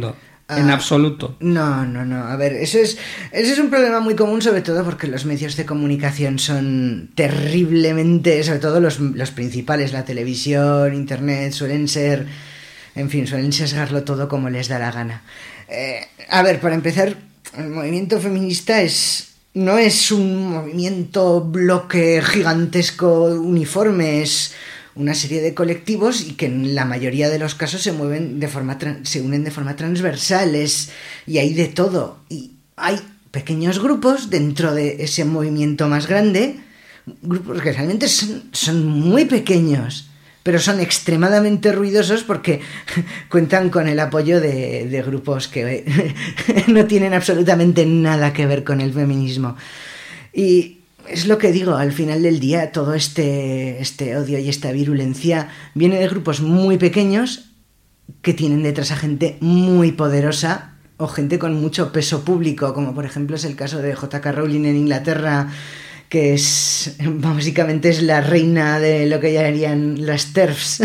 En Ah, absoluto. No, no, no. A ver, eso es, eso es un problema muy común, sobre todo porque los medios de comunicación son terriblemente, sobre todo los, los principales, la televisión, internet, suelen ser, en fin, suelen sesgarlo todo como les da la gana. Eh, a ver, para empezar, el movimiento feminista es no es un movimiento bloque gigantesco uniforme, es una serie de colectivos y que en la mayoría de los casos se mueven de forma tran- se unen de forma transversal, es, y hay de todo, y hay pequeños grupos dentro de ese movimiento más grande, grupos que realmente son, son muy pequeños, pero son extremadamente ruidosos porque cuentan con el apoyo de, de grupos que no tienen absolutamente nada que ver con el feminismo. Y es lo que digo, al final del día todo este, este odio y esta virulencia viene de grupos muy pequeños que tienen detrás a gente muy poderosa o gente con mucho peso público, como por ejemplo es el caso de J K Rowling en Inglaterra, que es básicamente es la reina de lo que llamarían las TERFs.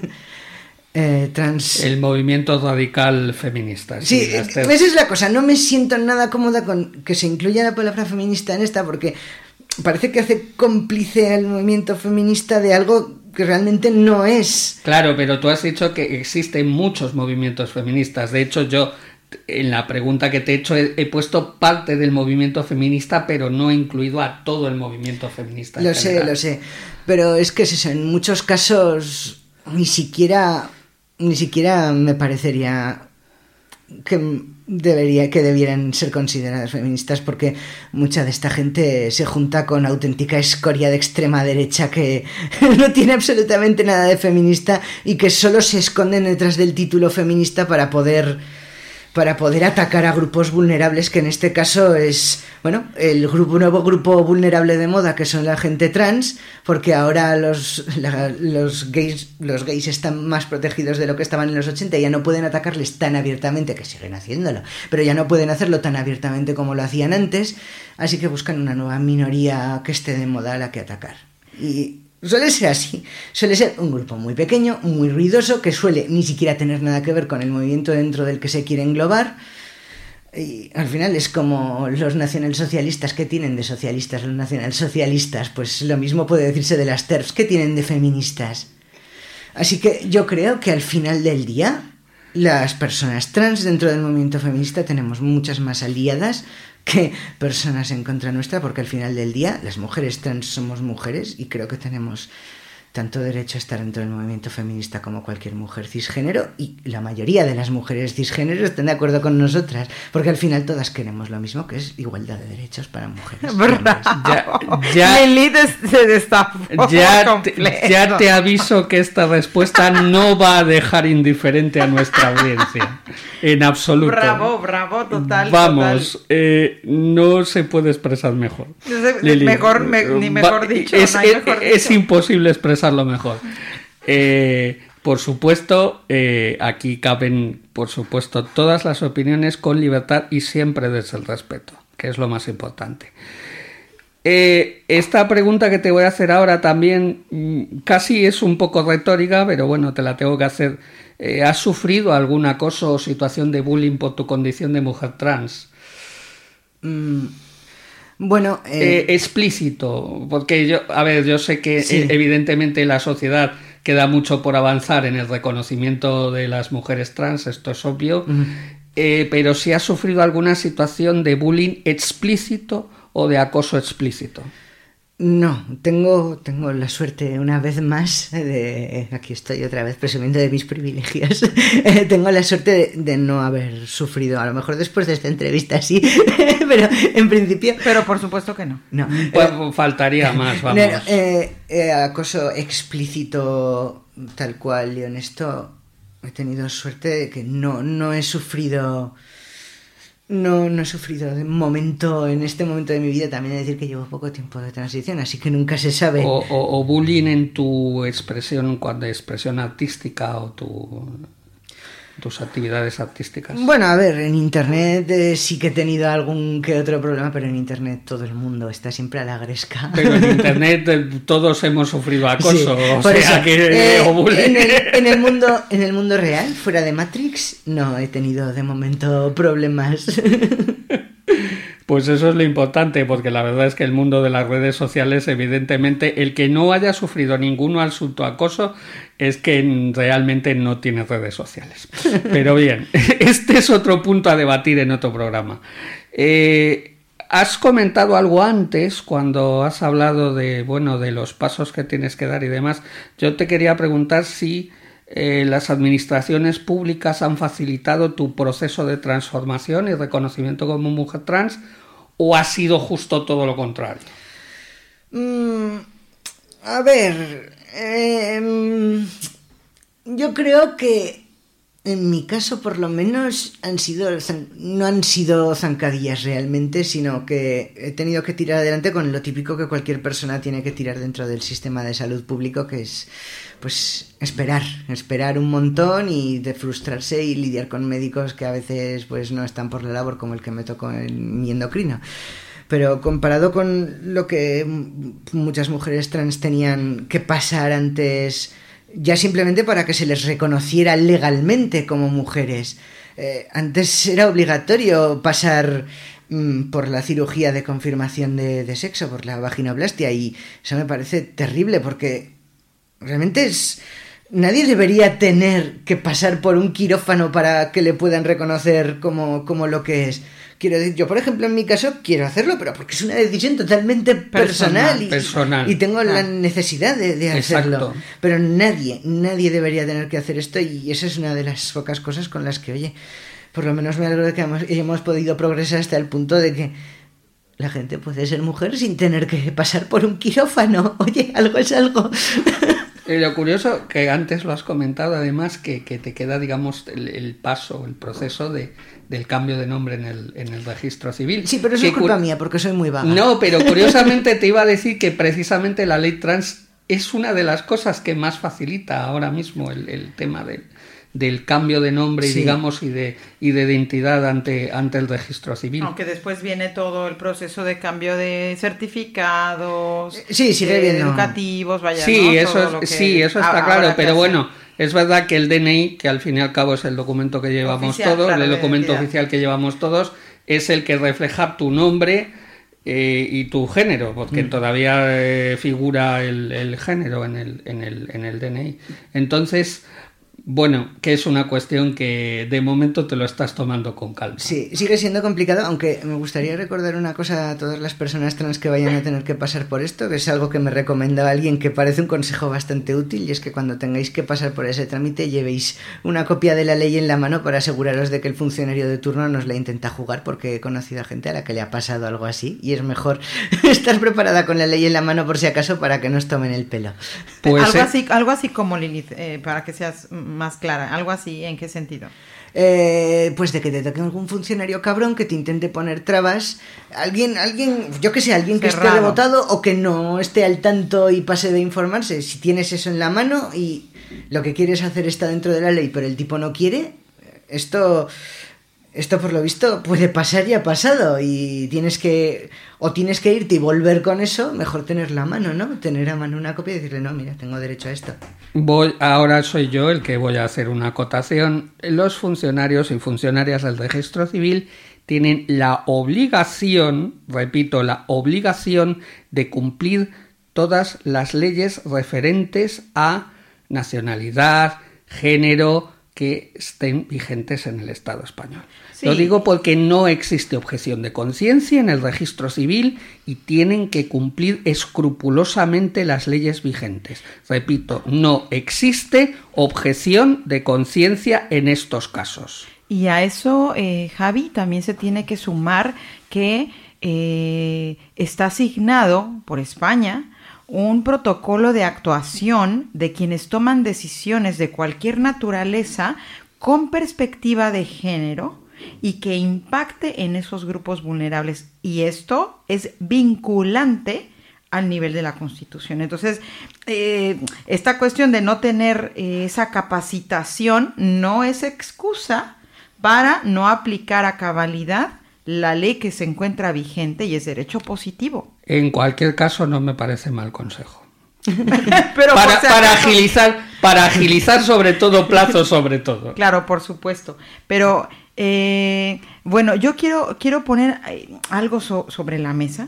eh, trans... El movimiento radical feminista. Sí, las ter- esa es la cosa, no me siento nada cómoda con que se incluya la palabra feminista en esta porque parece que hace cómplice al movimiento feminista de algo que realmente no es. Claro, pero tú has dicho que existen muchos movimientos feministas. De hecho, yo en la pregunta que te he hecho he, he puesto parte del movimiento feminista, pero no he incluido a todo el movimiento feminista. en Lo sé, general. lo sé, pero es que es eso, en muchos casos ni siquiera ni siquiera me parecería que debería que debieran ser consideradas feministas porque mucha de esta gente se junta con auténtica escoria de extrema derecha que no tiene absolutamente nada de feminista y que solo se esconden detrás del título feminista para poder para poder atacar a grupos vulnerables, que en este caso es, bueno, el grupo nuevo grupo vulnerable de moda, que son la gente trans, porque ahora los, la, los gays los gays están más protegidos de lo que estaban en los ochenta y ya no pueden atacarles tan abiertamente, que siguen haciéndolo, pero ya no pueden hacerlo tan abiertamente como lo hacían antes, así que buscan una nueva minoría que esté de moda a la que atacar. Y suele ser así, suele ser un grupo muy pequeño, muy ruidoso, que suele ni siquiera tener nada que ver con el movimiento dentro del que se quiere englobar. Y al final es como los nacionalsocialistas, que tienen de socialistas los nacionalsocialistas, pues lo mismo puede decirse de las TERFs, que tienen de feministas. Así que yo creo que al final del día las personas trans dentro del movimiento feminista tenemos muchas más aliadas que personas en contra nuestra, porque al final del día las mujeres trans somos mujeres y creo que tenemos tanto derecho a estar dentro del movimiento feminista como cualquier mujer cisgénero, y la mayoría de las mujeres cisgénero están de acuerdo con nosotras, porque al final todas queremos lo mismo, que es igualdad de derechos para mujeres. Bravo. Ya- ya- Lilith es- se destapó Ya te, completo. ya te aviso que esta respuesta no va a dejar indiferente a nuestra audiencia. En absoluto. Bravo, bravo, total. Vamos, eh, no se puede expresar mejor. No sé, Lili, mejor, me- ni mejor va- dicho, Es, no hay es- mejor es dicho. imposible expresarlo mejor. Eh, por supuesto, eh, aquí caben, por supuesto, todas las opiniones con libertad y siempre desde el respeto, que es lo más importante. Eh, esta pregunta que te voy a hacer ahora también mm, casi es un poco retórica, pero bueno, te la tengo que hacer. Eh, ¿Has sufrido algún acoso o situación de bullying por tu condición de mujer trans? Mm, bueno, eh, Eh, explícito, porque yo, a ver, yo sé que Sí. eh, evidentemente la sociedad queda mucho por avanzar en el reconocimiento de las mujeres trans, esto es obvio, Ujú. eh, pero si has sufrido alguna situación de bullying explícito o de acoso explícito. no, tengo, tengo la suerte una vez más de... Aquí estoy otra vez presumiendo de mis privilegios. Eh, tengo la suerte de, de no haber sufrido, a lo mejor después de esta entrevista sí, pero en principio... Pero por supuesto que no. No. Pues Eh, faltaría más, no, vamos. no, eh, eh, acoso explícito tal cual y honesto, he tenido suerte de que no, no he sufrido... No, no he sufrido de momento, en este momento de mi vida. También he de decir que llevo poco tiempo de transición, así que nunca se sabe. O, o- o bullying en tu expresión, cuando expresión artística o tu... tus actividades artísticas? Bueno, a ver, en internet eh, sí que he tenido algún que otro problema, pero en internet todo el mundo está siempre a la gresca. Pero en internet eh, todos hemos sufrido acoso, Sí, o por sea eso, que... eh, o bullying. en, el, en el mundo, en el mundo real, fuera de Matrix, no he tenido de momento problemas. Pues eso es lo importante, porque la verdad es que el mundo de las redes sociales, evidentemente, el que no haya sufrido ningún asunto acoso es que realmente no tiene redes sociales. Pero bien, este es otro punto a debatir en otro programa. Eh, has comentado algo antes, cuando has hablado de, bueno, de los pasos que tienes que dar y demás. Yo te quería preguntar si Eh, las administraciones públicas han facilitado tu proceso de transformación y reconocimiento como mujer trans, o ha sido justo todo lo contrario. Mm, a ver, eh, yo creo que en mi caso por lo menos han sido no han sido zancadillas realmente, sino que he tenido que tirar adelante con lo típico que cualquier persona tiene que tirar dentro del sistema de salud público, que es pues esperar, esperar un montón y de frustrarse y lidiar con médicos que a veces pues no están por la labor, como el que me tocó en mi endocrino. Pero comparado con lo que muchas mujeres trans tenían que pasar antes, ya simplemente para que se les reconociera legalmente como mujeres. Eh, antes era obligatorio pasar mm, por la cirugía de confirmación de, de sexo, por la vaginoplastia, y eso me parece terrible porque realmente es... Nadie debería tener que pasar por un quirófano para que le puedan reconocer como, como lo que es. Quiero decir, yo por ejemplo en mi caso quiero hacerlo, pero porque es una decisión totalmente personal, Personal, y, personal. y tengo Ah. la necesidad de, de hacerlo. Exacto. Pero nadie, nadie debería tener que hacer esto, y esa es una de las pocas cosas con las que, oye, por lo menos me alegro de que hemos, hemos podido progresar hasta el punto de que la gente puede ser mujer sin tener que pasar por un quirófano. Oye, algo es algo. Y lo curioso, que antes lo has comentado además, que, que te queda, digamos, el, el paso, el proceso de, del cambio de nombre en el, en el registro civil. Sí, pero eso Que es culpa cu- mía, porque soy muy vaga. No, pero curiosamente te iba a decir que precisamente la ley trans es una de las cosas que más facilita ahora mismo el, el tema del, del cambio de nombre, Sí. digamos, y de, y de identidad ante, ante el registro civil. Aunque después viene todo el proceso de cambio de certificados, Sí, sigue eh, viendo. educativos, vaya, Sí, ¿no? eso Todo es- lo que sí, eso está ha- claro, habrá que pero hacer. bueno, es verdad que el D N I, que al fin y al cabo es el documento que llevamos Oficial, todos, claro, el de documento identidad. oficial que llevamos todos, es el que refleja tu nombre eh, y tu género, porque Mm. todavía eh, figura el, el género en el, en, el, en el D N I. Entonces, bueno, que es una cuestión que de momento te lo estás tomando con calma. Sí, sigue siendo complicado, aunque me gustaría recordar una cosa a todas las personas trans que vayan a tener que pasar por esto, que es algo que me recomendaba alguien que parece un consejo bastante útil, y es que cuando tengáis que pasar por ese trámite llevéis una copia de la ley en la mano para aseguraros de que el funcionario de turno no os la intenta jugar, porque he conocido a gente a la que le ha pasado algo así, y es mejor estar preparada con la ley en la mano por si acaso para que no os tomen el pelo. Pues, algo, eh, así, algo así como Lilith, eh, para que seas más clara, algo así, ¿en qué sentido? Eh, pues de que te toque algún funcionario cabrón que te intente poner trabas, alguien, alguien, yo que sé, alguien que esté Cerrado. rebotado o que no esté al tanto y pase de informarse. Si tienes eso en la mano y lo que quieres hacer está dentro de la ley, pero el tipo no quiere, esto, esto por lo visto puede pasar y ha pasado, y tienes que, o tienes que irte y volver con eso, mejor tenerla a mano, ¿no? Tener a mano una copia y decirle, no, mira, tengo derecho a esto. Voy, ahora soy yo el que voy a hacer una acotación. Los funcionarios y funcionarias del registro civil tienen la obligación, repito, la obligación de cumplir todas las leyes referentes a nacionalidad, género, que estén vigentes en el Estado español. Sí. Lo digo porque no existe objeción de conciencia en el registro civil y tienen que cumplir escrupulosamente las leyes vigentes. Repito, no existe objeción de conciencia en estos casos. Y a eso, eh, Javi, también se tiene que sumar que eh, está asignado por España un protocolo de actuación de quienes toman decisiones de cualquier naturaleza con perspectiva de género y que impacte en esos grupos vulnerables. Y esto es vinculante al nivel de la Constitución. Entonces, eh, esta cuestión de no tener eh, esa capacitación no es excusa para no aplicar a cabalidad la ley que se encuentra vigente y es derecho positivo. En cualquier caso, no me parece mal consejo. Pero para, por si para acaso- agilizar, para agilizar sobre todo, plazos sobre todo. Claro, por supuesto. Pero eh, bueno, yo quiero, quiero poner eh, algo so- sobre la mesa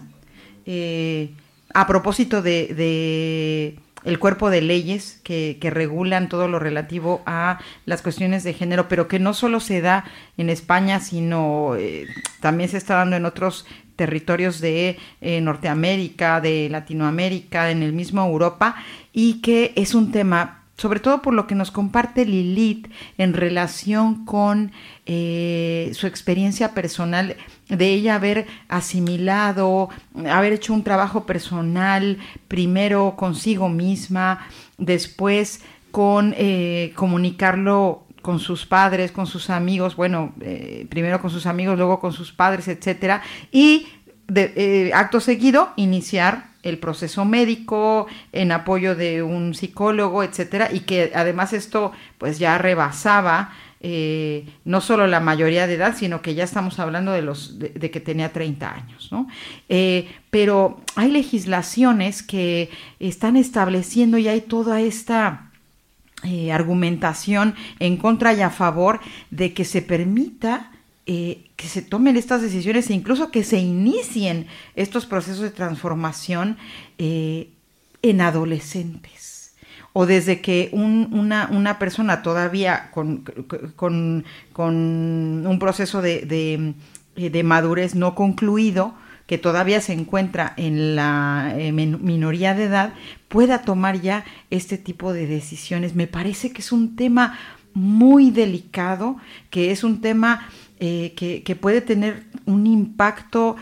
eh, a propósito de, de el cuerpo de leyes que, que regulan todo lo relativo a las cuestiones de género, pero que no solo se da en España, sino eh, también se está dando en otros territorios de eh, Norteamérica, de Latinoamérica, en el mismo Europa, y que es un tema, sobre todo por lo que nos comparte Lilith en relación con eh, su experiencia personal, de ella haber asimilado, haber hecho un trabajo personal, primero consigo misma, después con eh, comunicarlo con sus padres, con sus amigos, bueno, eh, primero con sus amigos, luego con sus padres, etcétera, y de, eh, acto seguido iniciar el proceso médico en apoyo de un psicólogo, etcétera, y que además esto pues ya rebasaba eh, no solo la mayoría de edad, sino que ya estamos hablando de los de, de que tenía treinta años, ¿no? Eh, pero hay legislaciones que están estableciendo y hay toda esta Eh, argumentación en contra y a favor de que se permita eh, que se tomen estas decisiones e incluso que se inicien estos procesos de transformación eh, en adolescentes o desde que un, una, una persona todavía con, con, con un proceso de, de, de madurez no concluido, que todavía se encuentra en la eh, minoría de edad, pueda tomar ya este tipo de decisiones. Me parece que es un tema muy delicado, que es un tema eh, que, que puede tener un impacto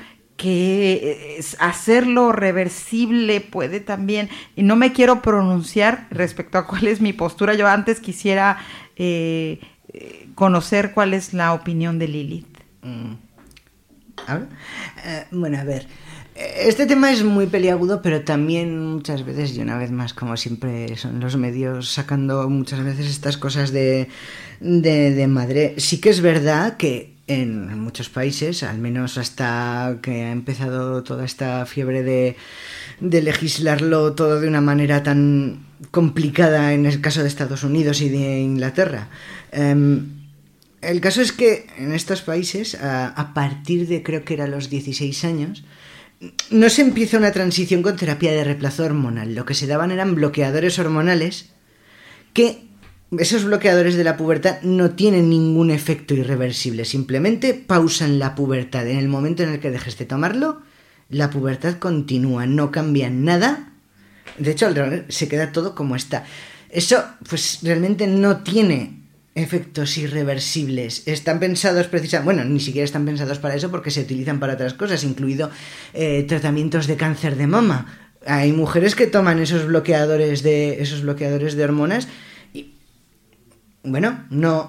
que es hacerlo reversible puede también, y no me quiero pronunciar respecto a cuál es mi postura, yo antes quisiera eh, conocer cuál es la opinión de Lilith. Mm. ¿Ahora? Eh, bueno, a ver, este tema es muy peliagudo, pero también muchas veces, y una vez más, como siempre, son los medios sacando muchas veces estas cosas de, de, de madre. Sí que es verdad que en muchos países, al menos hasta que ha empezado toda esta fiebre de, de legislarlo todo de una manera tan complicada en el caso de Estados Unidos y de Inglaterra, eh, el caso es que en estos países, a, a partir de creo que era los dieciséis años, no se empieza una transición con terapia de reemplazo hormonal. Lo que se daban eran bloqueadores hormonales que esos bloqueadores de la pubertad no tienen ningún efecto irreversible. Simplemente pausan la pubertad. En el momento en el que dejes de tomarlo, la pubertad continúa, no cambia nada. De hecho, se queda todo como está. Eso, pues realmente no tiene efectos irreversibles. Están pensados precisamente, bueno, ni siquiera están pensados para eso porque se utilizan para otras cosas, incluido eh, tratamientos de cáncer de mama. Hay mujeres que toman esos bloqueadores de esos bloqueadores de hormonas y bueno, no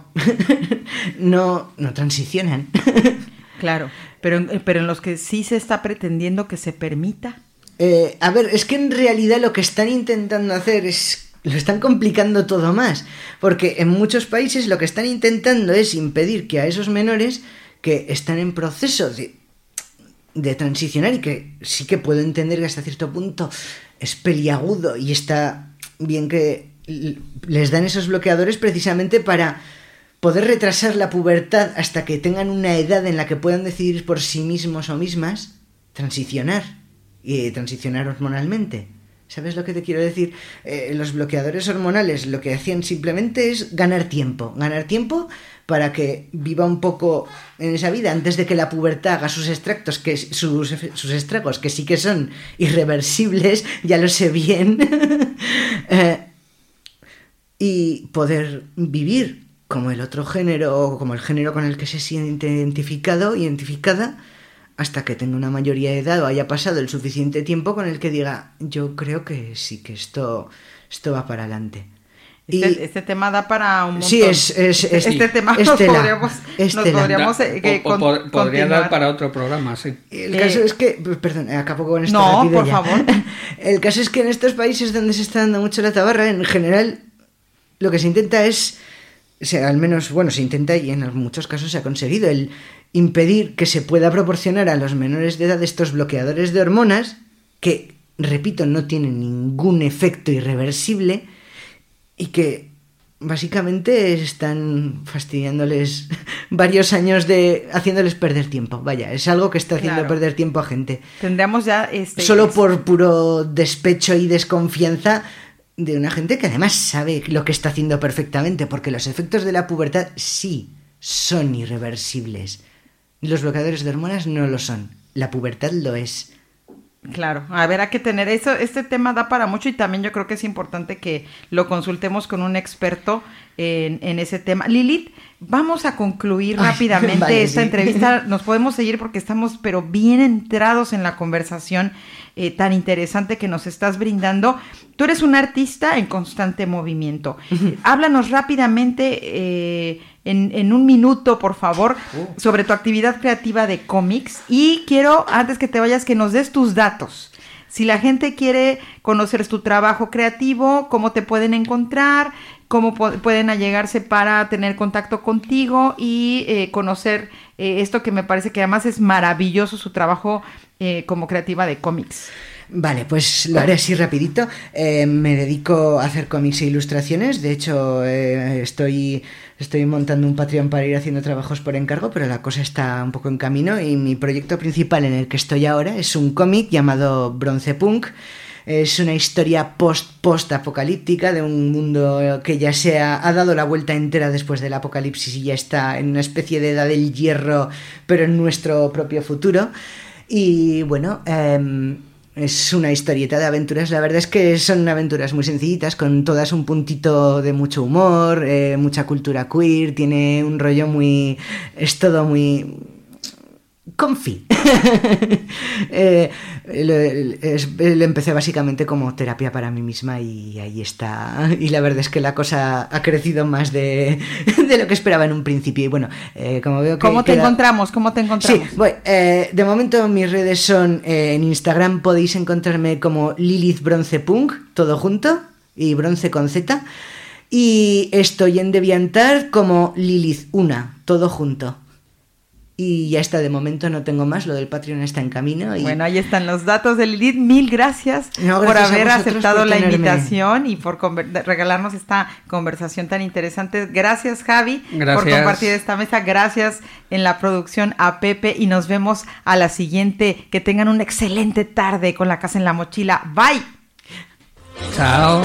no no transicionan. Claro, pero pero en los que sí se está pretendiendo que se permita. Eh, a ver, es que en realidad lo que están intentando hacer es lo están complicando todo más, porque en muchos países lo que están intentando es impedir que a esos menores que están en proceso de, de transicionar, y que sí que puedo entender que hasta cierto punto es peliagudo y está bien que les dan esos bloqueadores precisamente para poder retrasar la pubertad hasta que tengan una edad en la que puedan decidir por sí mismos o mismas transicionar y transicionar hormonalmente. ¿Sabes lo que te quiero decir? Eh, los bloqueadores hormonales lo que hacían simplemente es ganar tiempo. Ganar tiempo para que viva un poco en esa vida antes de que la pubertad haga sus extractos, que sus, sus estragos, que sí que son irreversibles, ya lo sé bien. eh, y poder vivir como el otro género, o como el género con el que se siente identificado, identificada, hasta que tenga una mayoría de edad o haya pasado el suficiente tiempo con el que diga, yo creo que sí, que esto, esto va para adelante. Este, Y- este tema da para un montón. Sí, es- es- es- este tema nos Estela, podríamos, nos Estela. podríamos Da- eh, que po- po- con- podría continuar. dar para otro programa, sí. El Eh, caso es que, perdón, acabo con esto no, rápido por ya. favor. El caso es que en estos países donde se está dando mucho la tabarra, en general, lo que se intenta es, o sea, al menos, bueno, se intenta y en muchos casos se ha conseguido el impedir que se pueda proporcionar a los menores de edad estos bloqueadores de hormonas que, repito, no tienen ningún efecto irreversible y que básicamente están fastidiándoles varios años de haciéndoles perder tiempo. Vaya, es algo que está haciendo Claro. perder tiempo a gente. Tendríamos ya este Solo es- por puro despecho y desconfianza de una gente que además sabe lo que está haciendo perfectamente, porque los efectos de la pubertad sí son irreversibles. Los bloqueadores de hormonas no lo son. La pubertad lo es. Claro, a ver, hay que tener eso. Este tema da para mucho y también yo creo que es importante que lo consultemos con un experto en, en ese tema. Lilith, vamos a concluir Ay, rápidamente vale, esta sí. entrevista. Nos podemos seguir porque estamos pero bien entrados en la conversación eh, tan interesante que nos estás brindando. Tú eres un artista en constante movimiento. Háblanos rápidamente, eh, en, en un minuto, por favor, sobre tu actividad creativa de cómics. Y quiero, antes que te vayas, que nos des tus datos. Si la gente quiere conocer tu trabajo creativo, cómo te pueden encontrar, cómo po- pueden allegarse para tener contacto contigo y eh, conocer eh, esto que me parece que además es maravilloso, su trabajo eh, como creativa de cómics. Vale, pues lo haré así rapidito. Eh, me dedico a hacer cómics e ilustraciones. De hecho, eh, estoy, estoy montando un Patreon para ir haciendo trabajos por encargo, pero la cosa está un poco en camino y mi proyecto principal en el que estoy ahora es un cómic llamado Bronce Punk. Es una historia post-post-apocalíptica de un mundo que ya se ha, ha dado la vuelta entera después del apocalipsis y ya está en una especie de edad del hierro, pero en nuestro propio futuro. Y bueno, eh, es una historieta de aventuras. La verdad es que son aventuras muy sencillitas, con todas un puntito de mucho humor, eh, mucha cultura queer, tiene un rollo muy... es todo muy... comfy. eh, lo, es- lo empecé básicamente como terapia para mí misma y ahí está. Y la verdad es que la cosa ha crecido más de, de lo que esperaba en un principio. Y bueno, eh, como veo que... ¿Cómo te queda- encontramos? ¿Cómo te Sí, encontramos? voy. Eh, de momento mis redes son eh, en Instagram podéis encontrarme como Lilith Bronce Punk, todo junto, y bronce con Z. Y estoy en Deviantar como Lilith Una, todo junto. Y ya está, de momento no tengo más, lo del Patreon está en camino. Y... Bueno, ahí están los datos de Lilith. Mil gracias, No, por gracias a haber vosotros aceptado por la tenerme. invitación y por conver- regalarnos esta conversación tan interesante. Gracias, Javi, por Gracias. compartir esta mesa. Gracias en la producción a Pepe y nos vemos a la siguiente. Que tengan una excelente tarde con La Casa en la Mochila. Bye. Chao.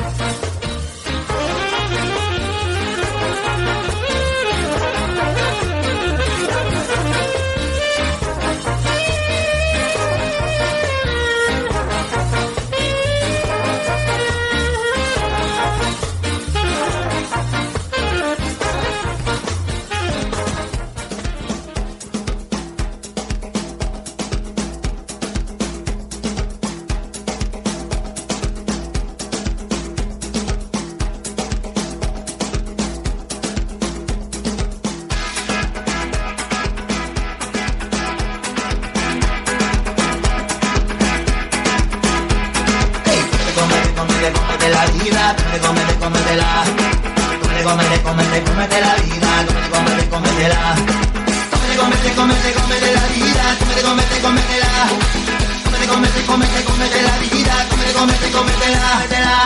Cómete, cómete, cómete la vida, cómete, cómete, cómetela. Cómete, cómete, cómete, cómete la vida, cómete, cómete, cómetela. Cómete, cómete, cómete, cómete la vida, cómete, cómete, cómetela. Cómete, cómete, cómete, cómete la vida, cómete, cómete, cómetela, cómetela.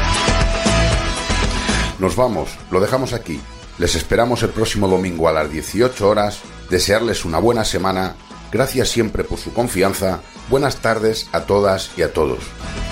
Nos vamos, lo dejamos aquí. Les esperamos el próximo domingo a las dieciocho horas. Desearles una buena semana. Gracias siempre por su confianza. Buenas tardes a todas y a todos.